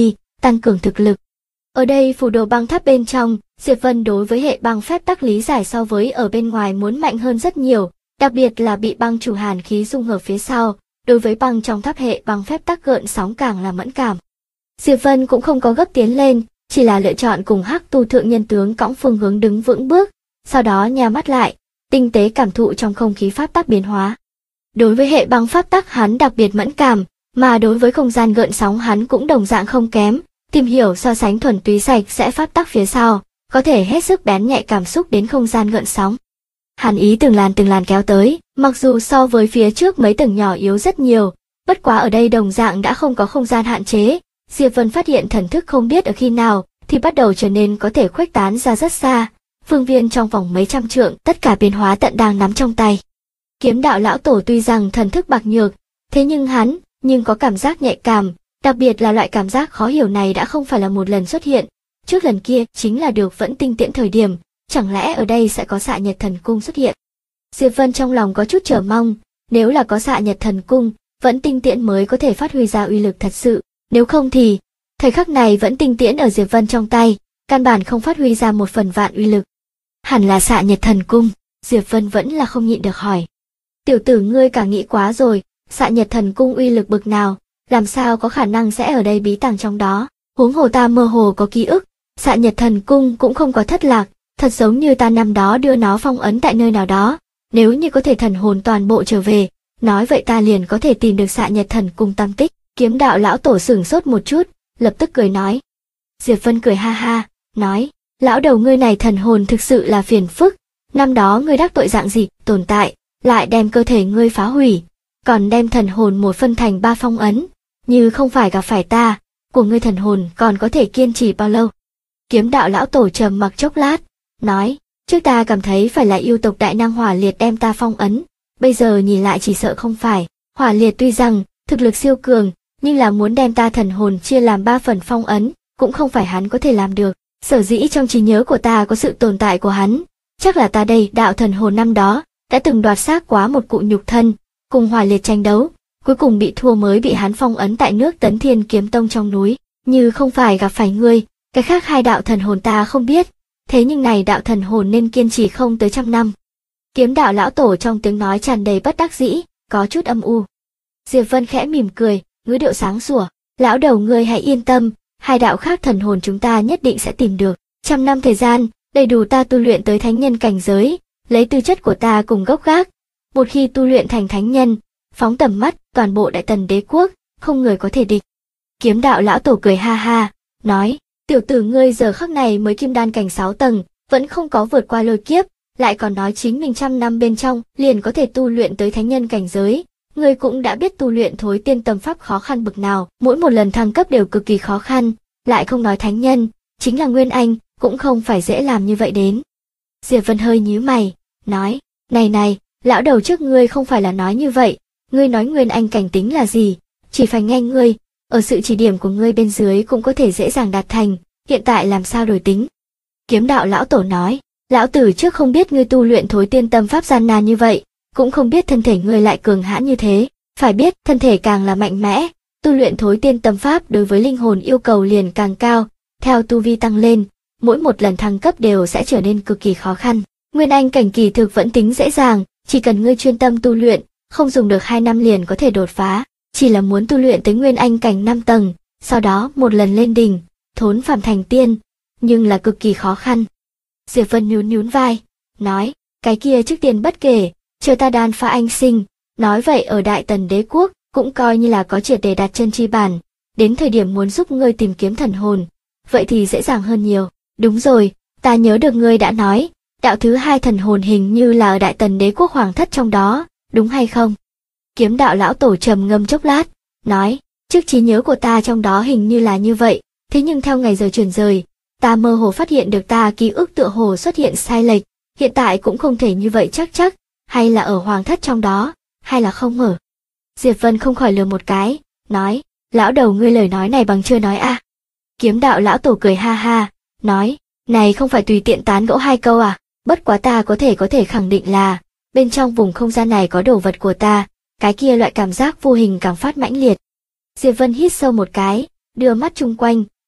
Speaker 1: tăng cường thực lực. Ở đây phù đồ băng tháp bên trong, Diệp Vân đối với hệ băng phép tắc lý giải so với ở bên ngoài muốn mạnh hơn rất nhiều, đặc biệt là bị băng chủ hàn khí dung hợp phía sau, đối với băng trong tháp hệ băng phép tắc gợn sóng càng là mẫn cảm. Diệp Vân cũng không có gấp tiến lên, chỉ là lựa chọn cùng Hắc Tu thượng nhân tướng cõng phương hướng đứng vững bước, sau đó nhắm mắt lại, tinh tế cảm thụ trong không khí pháp tắc biến hóa. Đối với hệ băng pháp tắc hắn đặc biệt mẫn cảm, mà đối với không gian gợn sóng hắn cũng đồng dạng không kém, tìm hiểu so sánh thuần túy sạch sẽ pháp tắc phía sau, có thể hết sức bén nhạy cảm xúc đến không gian gợn sóng. Hàn ý từng làn kéo tới, mặc dù so với phía trước mấy tầng nhỏ yếu rất nhiều, bất quá ở đây đồng dạng đã không có không gian hạn chế. Diệp Vân phát hiện thần thức không biết ở khi nào thì bắt đầu trở nên có thể khuếch tán ra rất xa, phương viên trong vòng mấy trăm trượng tất cả biến hóa tận đang nắm trong tay. Kiếm đạo lão tổ tuy rằng thần thức bạc nhược, thế nhưng hắn có cảm giác nhạy cảm, đặc biệt là loại cảm giác khó hiểu này đã không phải là một lần xuất hiện, trước lần kia chính là được vẫn tinh tiễn thời điểm, chẳng lẽ ở đây sẽ có Xạ Nhật Thần Cung xuất hiện. Diệp Vân trong lòng có chút chờ mong, nếu là có Xạ Nhật Thần Cung, vẫn tinh tiễn mới có thể phát huy ra uy lực thật sự, nếu không thì, thời khắc này vẫn tinh tiễn ở Diệp Vân trong tay, căn bản không phát huy ra một phần vạn uy lực. Hẳn là Xạ Nhật Thần Cung, Diệp Vân vẫn là không nhịn được hỏi. Tiểu tử ngươi cả nghĩ quá rồi, Xạ Nhật Thần Cung uy lực bực nào, làm sao có khả năng sẽ ở đây bí tàng trong đó, huống hồ ta mơ hồ có ký ức, Xạ Nhật Thần Cung cũng không có thất lạc, thật giống như ta năm đó đưa nó phong ấn tại nơi nào đó, nếu như có thể thần hồn toàn bộ trở về, nói vậy ta liền có thể tìm được Xạ Nhật Thần Cung tam tích. Kiếm đạo lão tổ sửng sốt một chút, lập tức cười nói. Diệp Vân cười ha ha, nói, lão đầu ngươi này thần hồn thực sự là phiền phức, năm đó ngươi đắc tội dạng gì, tồn tại, lại đem cơ thể ngươi phá hủy, còn đem thần hồn một phân thành 3 phong ấn, như không phải gặp phải ta, của ngươi thần hồn còn có thể kiên trì bao lâu. Kiếm đạo lão tổ trầm mặc chốc lát, nói, trước ta cảm thấy phải là yêu tộc đại năng Hỏa Liệt đem ta phong ấn, bây giờ nhìn lại chỉ sợ không phải, Hỏa Liệt tuy rằng thực lực siêu cường, nhưng là muốn đem ta thần hồn chia làm 3 phần phong ấn, cũng không phải hắn có thể làm được. Sở dĩ trong trí nhớ của ta có sự tồn tại của hắn, chắc là ta đây đạo thần hồn năm đó đã từng đoạt xác quá một cụ nhục thân, cùng Hỏa Liệt tranh đấu, cuối cùng bị thua mới bị hắn phong ấn tại nước Tấn Thiên Kiếm Tông trong núi, như không phải gặp phải ngươi, cái khác 2 đạo thần hồn ta không biết, thế nhưng này đạo thần hồn nên kiên trì không tới 100 năm. Kiếm đạo lão tổ trong tiếng nói tràn đầy bất đắc dĩ, có chút âm u. Diệp Vân khẽ mỉm cười, ngữ điệu sáng sủa, lão đầu ngươi hãy yên tâm, 2 đạo khác thần hồn chúng ta nhất định sẽ tìm được, 100 năm thời gian, đầy đủ ta tu luyện tới thánh nhân cảnh giới, lấy tư chất của ta cùng gốc gác, một khi tu luyện thành thánh nhân, phóng tầm mắt, toàn bộ Đại Tần đế quốc, không người có thể địch. Kiếm đạo lão tổ cười ha ha, nói, tiểu tử ngươi giờ khắc này mới kim đan cảnh 6 tầng, vẫn không có vượt qua lôi kiếp, lại còn nói chính mình 100 năm bên trong liền có thể tu luyện tới thánh nhân cảnh giới. Ngươi cũng đã biết tu luyện Thối Tiên Tâm Pháp khó khăn bực nào, mỗi một lần thăng cấp đều cực kỳ khó khăn, lại không nói thánh nhân, chính là Nguyên Anh, cũng không phải dễ làm như vậy đến. Diệp Vân hơi nhíu mày, nói, này, lão đầu trước ngươi không phải là nói như vậy, ngươi nói Nguyên Anh cảnh tính là gì, chỉ phải nghe ngươi, ở sự chỉ điểm của ngươi bên dưới cũng có thể dễ dàng đạt thành, hiện tại làm sao đổi tính. Kiếm đạo lão tổ nói, lão tử trước không biết ngươi tu luyện Thối Tiên Tâm Pháp gian nan như vậy, cũng không biết thân thể ngươi lại cường hãn như thế, phải biết thân thể càng là mạnh mẽ, tu luyện Thối Tiên Tâm Pháp đối với linh hồn yêu cầu liền càng cao, theo tu vi tăng lên, mỗi một lần thăng cấp đều sẽ trở nên cực kỳ khó khăn. Nguyên Anh cảnh kỳ thực vẫn tính dễ dàng, chỉ cần ngươi chuyên tâm tu luyện, không dùng được 2 năm liền có thể đột phá, chỉ là muốn tu luyện tới Nguyên Anh cảnh 5 tầng, sau đó một lần lên đỉnh, thốn phàm thành tiên, nhưng là cực kỳ khó khăn. Diệp Vân nhún vai, nói, cái kia trước tiên bất kể, chờ ta đan phá anh sinh, nói vậy ở Đại Tần đế quốc, cũng coi như là có triệt để đặt chân chi bản, đến thời điểm muốn giúp ngươi tìm kiếm thần hồn, vậy thì dễ dàng hơn nhiều. Đúng rồi, ta nhớ được ngươi đã nói, đạo thứ 2 thần hồn hình như là ở Đại Tần đế quốc hoàng thất trong đó, đúng hay không? Kiếm đạo lão tổ trầm ngâm chốc lát, nói, trước trí nhớ của ta trong đó hình như là như vậy, thế nhưng theo ngày giờ chuyển rời, ta mơ hồ phát hiện được ta ký ức tựa hồ xuất hiện sai lệch, hiện tại cũng không thể như vậy chắc, hay là ở hoàng thất trong đó, hay là không ở. Diệp Vân không khỏi lườm một cái, nói, lão đầu ngươi lời nói này bằng chưa nói à. Kiếm đạo lão tổ cười ha ha, nói, này không phải tùy tiện tán gẫu 2 câu à, bất quá ta có thể khẳng định là, bên trong vùng không gian này có đồ vật của ta, cái kia loại cảm giác vô hình càng phát mãnh liệt. Diệp Vân hít sâu một cái, đưa mắt chung quanh,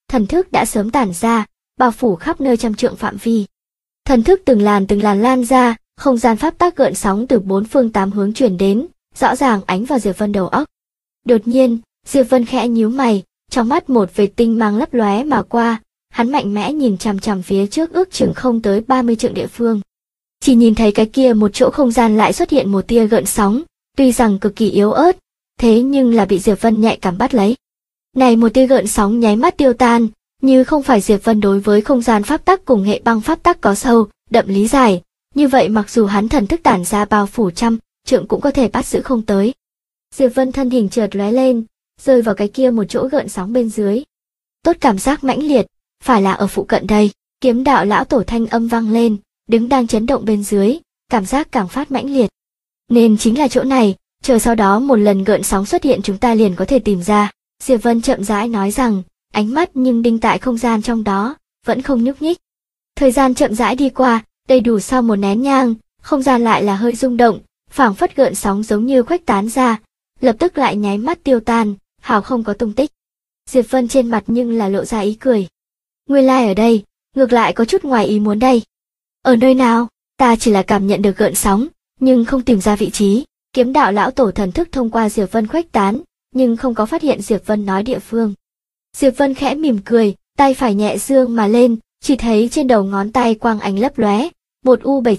Speaker 1: thần thức đã sớm tản ra, bao phủ khắp nơi trăm trượng phạm vi. Thần thức từng làn lan ra, không gian pháp tắc gợn sóng từ bốn phương tám hướng truyền đến, rõ ràng ánh vào Diệp Vân đầu óc. Đột nhiên, Diệp Vân khẽ nhíu mày, trong mắt một vệt tinh mang lấp lóe mà qua, hắn mạnh mẽ nhìn chằm chằm phía trước ước chừng không tới 30 trượng địa phương. Chỉ nhìn thấy cái kia một chỗ không gian lại xuất hiện một tia gợn sóng, tuy rằng cực kỳ yếu ớt, thế nhưng là bị Diệp Vân nhạy cảm bắt lấy. Này một tia gợn sóng nháy mắt tiêu tan, như không phải Diệp Vân đối với không gian pháp tắc cùng hệ băng pháp tắc có sâu, đậm lý giải, như vậy mặc dù hắn thần thức tản ra bao phủ trăm trượng cũng có thể bắt giữ không tới. Diệp Vân thân hình chợt lóe lên, rơi vào cái kia một chỗ gợn sóng bên dưới. Tốt cảm giác mãnh liệt, phải là ở phụ cận đây, Kiếm Đạo lão tổ thanh âm vang lên, đứng đang chấn động bên dưới, cảm giác càng phát mãnh liệt. Nên chính là chỗ này, chờ sau đó một lần gợn sóng xuất hiện chúng ta liền có thể tìm ra. Diệp Vân chậm rãi nói rằng, ánh mắt nhưng đinh tại không gian trong đó, vẫn không nhúc nhích. Thời gian chậm rãi đi qua, đầy đủ sau một nén nhang, không gian lại là hơi rung động, phảng phất gợn sóng giống như khuếch tán ra, lập tức lại nháy mắt tiêu tan, hào không có tung tích. Diệp Vân trên mặt nhưng là lộ ra ý cười. Nguyên lai ở đây, ngược lại có chút ngoài ý muốn đây. Ở nơi nào? Ta chỉ là cảm nhận được gợn sóng, nhưng không tìm ra vị trí. Kiếm Đạo lão tổ thần thức thông qua Diệp Vân khuếch tán, nhưng không có phát hiện Diệp Vân nói địa phương. Diệp Vân khẽ mỉm cười, tay phải nhẹ dương mà lên, chỉ thấy trên đầu ngón tay quang ánh lấp lóe, một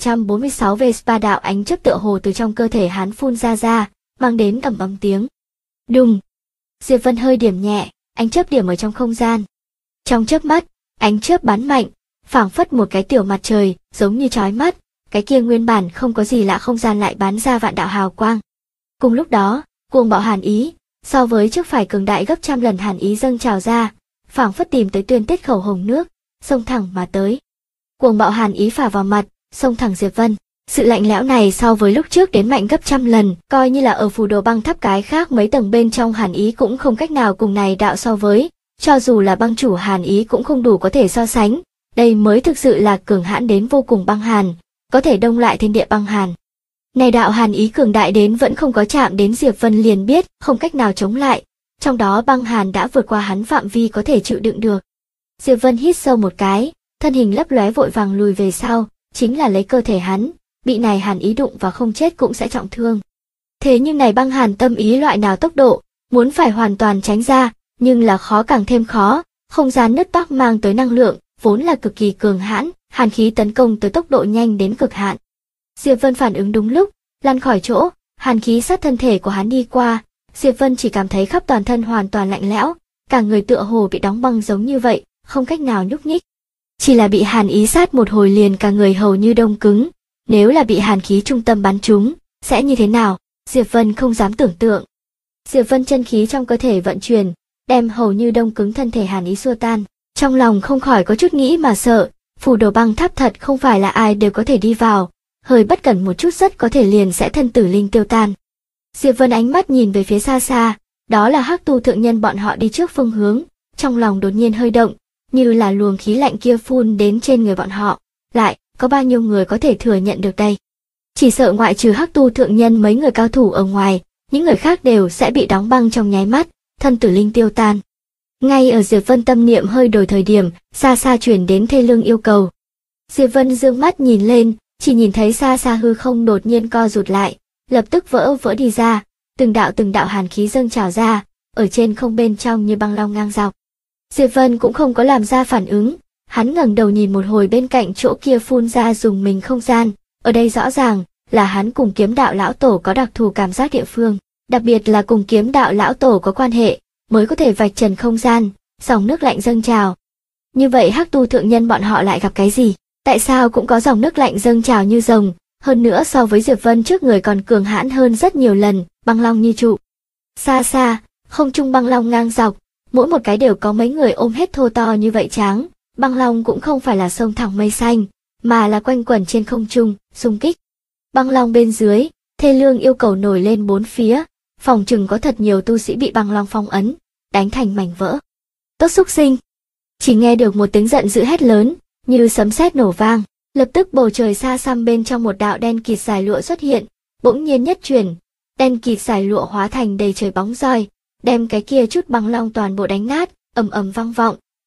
Speaker 1: U746 Vespa đạo ánh chớp tựa hồ từ trong cơ thể hắn phun ra, mang đến ầm ầm tiếng. Đùng. Diệp Vân hơi điểm nhẹ, ánh chớp điểm ở trong không gian. Trong chớp mắt, ánh chớp bắn mạnh, phảng phất một cái tiểu mặt trời, giống như chói mắt, cái kia nguyên bản không có gì lạ không gian lại bắn ra vạn đạo hào quang. Cùng lúc đó, cuồng bạo hàn ý, so với trước phải cường đại gấp trăm lần hàn ý dâng trào ra, phảng phất tìm tới tuyên tiết khẩu hồng nước, xông thẳng mà tới. Cuồng bạo hàn ý phả vào mặt, xông thẳng Diệp Vân. Sự lạnh lẽo này so với lúc trước đến mạnh gấp trăm lần, coi như là ở phù đồ băng tháp cái khác mấy tầng bên trong hàn ý cũng không cách nào cùng này đạo so với, cho dù là băng chủ hàn ý cũng không đủ có thể so sánh, đây mới thực sự là cường hãn đến vô cùng băng hàn, có thể đông lại thiên địa băng hàn. Này đạo hàn ý cường đại đến vẫn không có chạm đến Diệp Vân liền biết không cách nào chống lại, trong đó băng hàn đã vượt qua hắn phạm vi có thể chịu đựng được. Diệp Vân hít sâu một cái, thân hình lấp lóe vội vàng lùi về sau, chính là lấy cơ thể hắn, bị này hàn ý đụng và không chết cũng sẽ trọng thương. Thế nhưng này băng hàn tâm ý loại nào tốc độ, muốn phải hoàn toàn tránh ra, nhưng là khó càng thêm khó, không gian nứt toác mang tới năng lượng, vốn là cực kỳ cường hãn, hàn khí tấn công tới tốc độ nhanh đến cực hạn. Diệp Vân phản ứng đúng lúc, lăn khỏi chỗ, hàn khí sát thân thể của hắn đi qua, Diệp Vân chỉ cảm thấy khắp toàn thân hoàn toàn lạnh lẽo, cả người tựa hồ bị đóng băng giống như vậy, không cách nào nhúc nhích. Chỉ là bị hàn ý sát một hồi liền cả người hầu như đông cứng, nếu là bị hàn khí trung tâm bắn trúng, sẽ như thế nào, Diệp Vân không dám tưởng tượng. Diệp Vân chân khí trong cơ thể vận chuyển, đem hầu như đông cứng thân thể hàn ý xua tan, trong lòng không khỏi có chút nghĩ mà sợ, phù đồ băng tháp thật không phải là ai đều có thể đi vào, hơi bất cẩn một chút rất có thể liền sẽ thân tử linh tiêu tan. Diệp Vân ánh mắt nhìn về phía xa xa, đó là Hắc Tu thượng nhân bọn họ đi trước phương hướng, trong lòng đột nhiên hơi động, như là luồng khí lạnh kia phun đến trên người bọn họ, lại có bao nhiêu người có thể thừa nhận được đây? Chỉ sợ ngoại trừ Hắc Tu thượng nhân mấy người cao thủ ở ngoài, những người khác đều sẽ bị đóng băng trong nháy mắt, thân tử linh tiêu tan. Ngay ở Diệp Vân tâm niệm hơi đổi thời điểm, xa xa truyền đến thê lương yêu cầu. Diệp Vân dương mắt nhìn lên, chỉ nhìn thấy xa xa hư không đột nhiên co rụt lại, lập tức vỡ đi ra, từng đạo hàn khí dâng trào ra, ở trên không bên trong như băng long ngang dọc. Diệp Vân cũng không có làm ra phản ứng, hắn ngẩng đầu nhìn một hồi bên cạnh chỗ kia phun ra dùng mình không gian, ở đây rõ ràng là hắn cùng Kiếm Đạo lão tổ có đặc thù cảm giác địa phương, đặc biệt là cùng Kiếm Đạo lão tổ có quan hệ, mới có thể vạch trần không gian, dòng nước lạnh dâng trào. Như vậy Hắc Tu thượng nhân bọn họ lại gặp cái gì? Tại sao cũng có dòng nước lạnh dâng trào như rồng, hơn nữa so với Diệp Vân trước người còn cường hãn hơn rất nhiều lần, băng long như trụ. Xa xa, không trung băng long ngang dọc, mỗi một cái đều có mấy người ôm hết thô to như vậy tráng, băng long cũng không phải là sông thẳng mây xanh, mà là quanh quẩn trên không trung, xung kích. Băng long bên dưới, thê lương yêu cầu nổi lên bốn phía, phòng chừng có thật nhiều tu sĩ bị băng long phong ấn, đánh thành mảnh vỡ. Tốt xúc sinh! Chỉ nghe được một tiếng giận dữ hét lớn, như sấm sét nổ vang, lập tức bầu trời xa xăm bên trong một đạo đen kịt dài lụa xuất hiện, bỗng nhiên nhất chuyển, đen kịt dài lụa hóa thành đầy trời bóng roi, đem cái kia chút băng long toàn bộ đánh nát, ầm ầm vang vọng,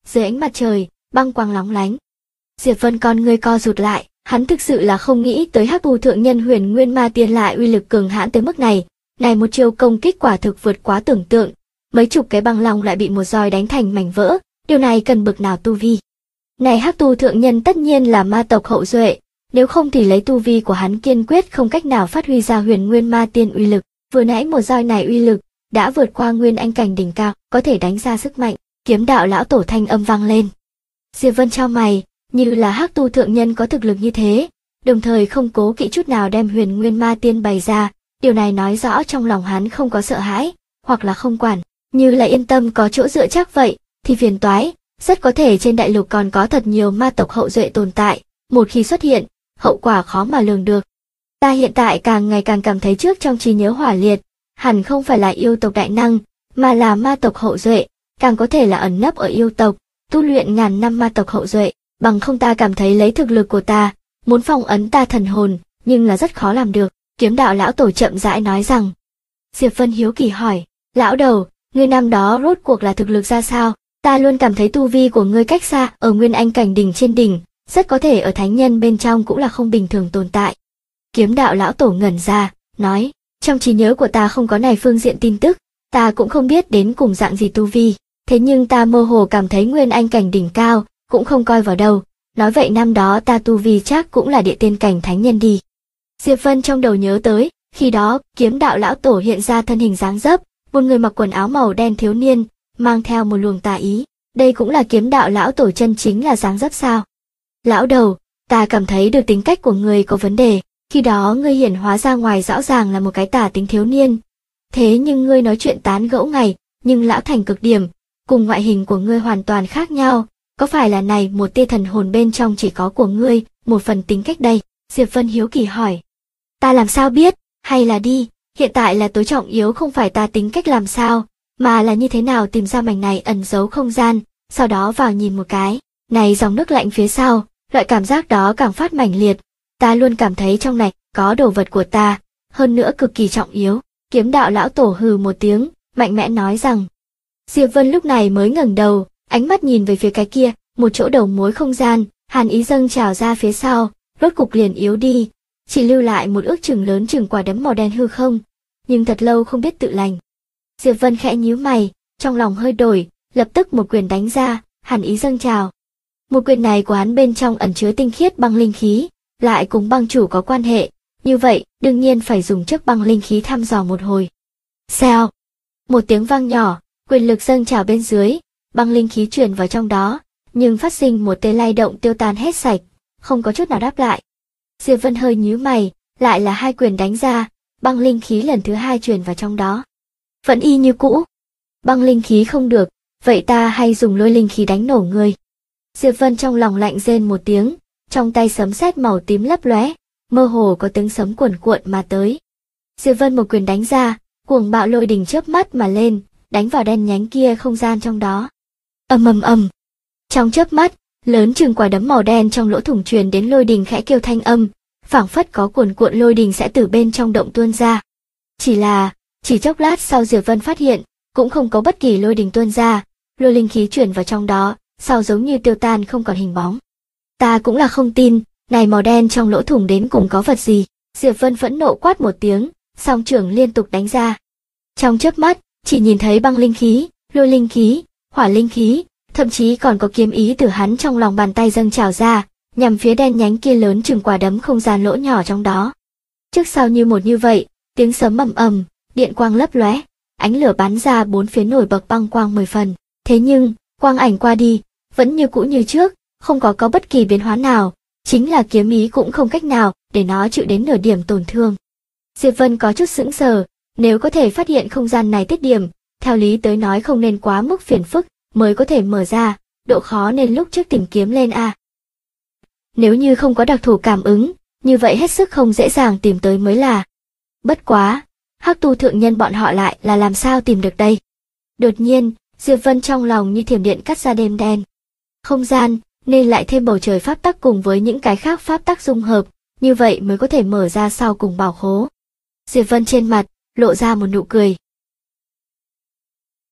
Speaker 1: dưới ánh mặt trời, băng quang lóng lánh. Diệp Vân con người co rụt lại, hắn thực sự là không nghĩ tới Hắc Tu thượng nhân Huyền Nguyên Ma Tiên lại uy lực cường hãn tới mức này. Này một chiêu công kích quả thực vượt quá tưởng tượng, mấy chục cái băng long lại bị một roi đánh thành mảnh vỡ, điều này cần bực nào tu vi. Này Hắc Tu thượng nhân tất nhiên là ma tộc hậu duệ, nếu không thì lấy tu vi của hắn kiên quyết không cách nào phát huy ra Huyền Nguyên Ma Tiên uy lực. Vừa nãy một roi này uy lực đã vượt qua Nguyên Anh cảnh đỉnh cao, có thể đánh ra sức mạnh. Kiếm đạo lão tổ thanh âm vang lên. Diệp Vân chau mày, như là Hắc Tu thượng nhân có thực lực như thế, đồng thời không cố kỵ chút nào đem Huyền Nguyên Ma Tiên bày ra, điều này nói rõ trong lòng hắn không có sợ hãi, hoặc là không quản, như là yên tâm có chỗ dựa chắc vậy, thì phiền toái, rất có thể trên đại lục còn có thật nhiều ma tộc hậu duệ tồn tại, một khi xuất hiện, hậu quả khó mà lường được. Ta hiện tại càng ngày càng cảm thấy trước trong trí nhớ Hỏa Liệt, hẳn không phải là yêu tộc đại năng, mà là ma tộc hậu duệ, càng có thể là ẩn nấp ở yêu tộc, tu luyện ngàn năm ma tộc hậu duệ, bằng không ta cảm thấy lấy thực lực của ta, muốn phong ấn ta thần hồn, nhưng là rất khó làm được. Kiếm đạo lão tổ chậm rãi nói rằng. Diệp Vân hiếu kỳ hỏi, lão đầu, ngươi năm đó rốt cuộc là thực lực ra sao? Ta luôn cảm thấy tu vi của ngươi cách xa, ở Nguyên Anh cảnh đỉnh trên đỉnh, rất có thể ở thánh nhân bên trong cũng là không bình thường tồn tại. Kiếm đạo lão tổ ngẩn ra, nói, trong trí nhớ của ta không có này phương diện tin tức, ta cũng không biết đến cùng dạng gì tu vi, thế nhưng ta mơ hồ cảm thấy Nguyên Anh cảnh đỉnh cao, cũng không coi vào đâu, nói vậy năm đó ta tu vi chắc cũng là địa tiên cảnh thánh nhân đi. Diệp Vân trong đầu nhớ tới, khi đó, kiếm đạo lão tổ hiện ra thân hình dáng dấp, một người mặc quần áo màu đen thiếu niên, mang theo một luồng tà ý, đây cũng là kiếm đạo lão tổ chân chính là dáng dấp sao? Lão đầu, ta cảm thấy được tính cách của ngươi có vấn đề, khi đó ngươi hiển hóa ra ngoài rõ ràng là một cái tà tính thiếu niên. Thế nhưng ngươi nói chuyện tán gẫu ngày, nhưng lão thành cực điểm, cùng ngoại hình của ngươi hoàn toàn khác nhau, có phải là này một tia thần hồn bên trong chỉ có của ngươi, một phần tính cách đây? Diệp Vân hiếu kỳ hỏi. Ta làm sao biết, hay là đi, hiện tại là tối trọng yếu không phải ta tính cách làm sao, mà là như thế nào tìm ra mảnh này ẩn giấu không gian, sau đó vào nhìn một cái, này dòng nước lạnh phía sau, loại cảm giác đó càng phát mãnh liệt, ta luôn cảm thấy trong này có đồ vật của ta, hơn nữa cực kỳ trọng yếu. Kiếm đạo lão tổ hừ một tiếng, mạnh mẽ nói rằng. Diệp Vân lúc này mới ngẩng đầu, ánh mắt nhìn về phía cái kia, một chỗ đầu mối không gian, hàn ý dâng trào ra phía sau, rốt cục liền yếu đi, chỉ lưu lại một ước chừng lớn chừng quả đấm màu đen hư không, nhưng thật lâu không biết tự lành. Diệp Vân khẽ nhíu mày, trong lòng hơi đổi, lập tức một quyền đánh ra, hàn ý dâng trào. Một quyền này của hắn bên trong ẩn chứa tinh khiết băng linh khí, lại cùng băng chủ có quan hệ, như vậy đương nhiên phải dùng chất băng linh khí thăm dò một hồi. Xèo, một tiếng vang nhỏ, quyền lực dâng trào bên dưới, băng linh khí truyền vào trong đó, nhưng phát sinh một tia lay động tiêu tan hết sạch, không có chút nào đáp lại. Diệp Vân hơi nhíu mày, lại là hai quyền đánh ra, băng linh khí lần thứ hai truyền vào trong đó. Vẫn y như cũ. Băng linh khí không được, vậy ta hay dùng lôi linh khí đánh nổ ngươi. Diệp Vân trong lòng lạnh rên một tiếng, trong tay sấm sét màu tím lấp lóe, mơ hồ có tiếng sấm cuồn cuộn mà tới. Diệp Vân một quyền đánh ra, cuồng bạo lôi đình chớp mắt mà lên, đánh vào đen nhánh kia không gian trong đó. Ầm ầm ầm. Trong chớp mắt, lớn chừng quả đấm màu đen trong lỗ thủng truyền đến lôi đình khẽ kêu thanh âm, phảng phất có cuồn cuộn lôi đình sẽ từ bên trong động tuôn ra. Chỉ chốc lát sau Diệp Vân phát hiện, cũng không có bất kỳ lôi đình tuôn ra, lôi linh khí truyền vào trong đó, sau giống như tiêu tan không còn hình bóng. Ta cũng là không tin, này màu đen trong lỗ thủng đến cùng có vật gì. Diệp Vân phẫn nộ quát một tiếng, song trưởng liên tục đánh ra. Trong chớp mắt, chỉ nhìn thấy băng linh khí, lôi linh khí, hỏa linh khí, thậm chí còn có kiếm ý từ hắn trong lòng bàn tay dâng trào ra, nhằm phía đen nhánh kia lớn chừng quả đấm không gian lỗ nhỏ trong đó. Trước sau như một như vậy, tiếng sấm ầm ầm, điện quang lấp lóe, ánh lửa bắn ra bốn phía nổi bật băng quang 10 phần. Thế nhưng, quang ảnh qua đi, vẫn như cũ như trước, không có bất kỳ biến hóa nào, chính là kiếm ý cũng không cách nào để nó chịu đến nửa điểm tổn thương. Diệp Vân có chút sững sờ, nếu có thể phát hiện không gian này tiết điểm, theo lý tới nói không nên quá mức phiền phức, mới có thể mở ra, độ khó nên lúc trước tìm kiếm lên a. Nếu như không có đặc thù cảm ứng, như vậy hết sức không dễ dàng tìm tới mới là. Bất quá, Hắc Tu thượng nhân bọn họ lại là làm sao tìm được đây? Đột nhiên, Diệp Vân trong lòng như thiểm điện cắt ra đêm đen. Không gian, nên lại thêm bầu trời pháp tắc cùng với những cái khác pháp tắc dung hợp, như vậy mới có thể mở ra sau cùng bảo khố. Diệp Vân trên mặt, lộ ra một nụ cười.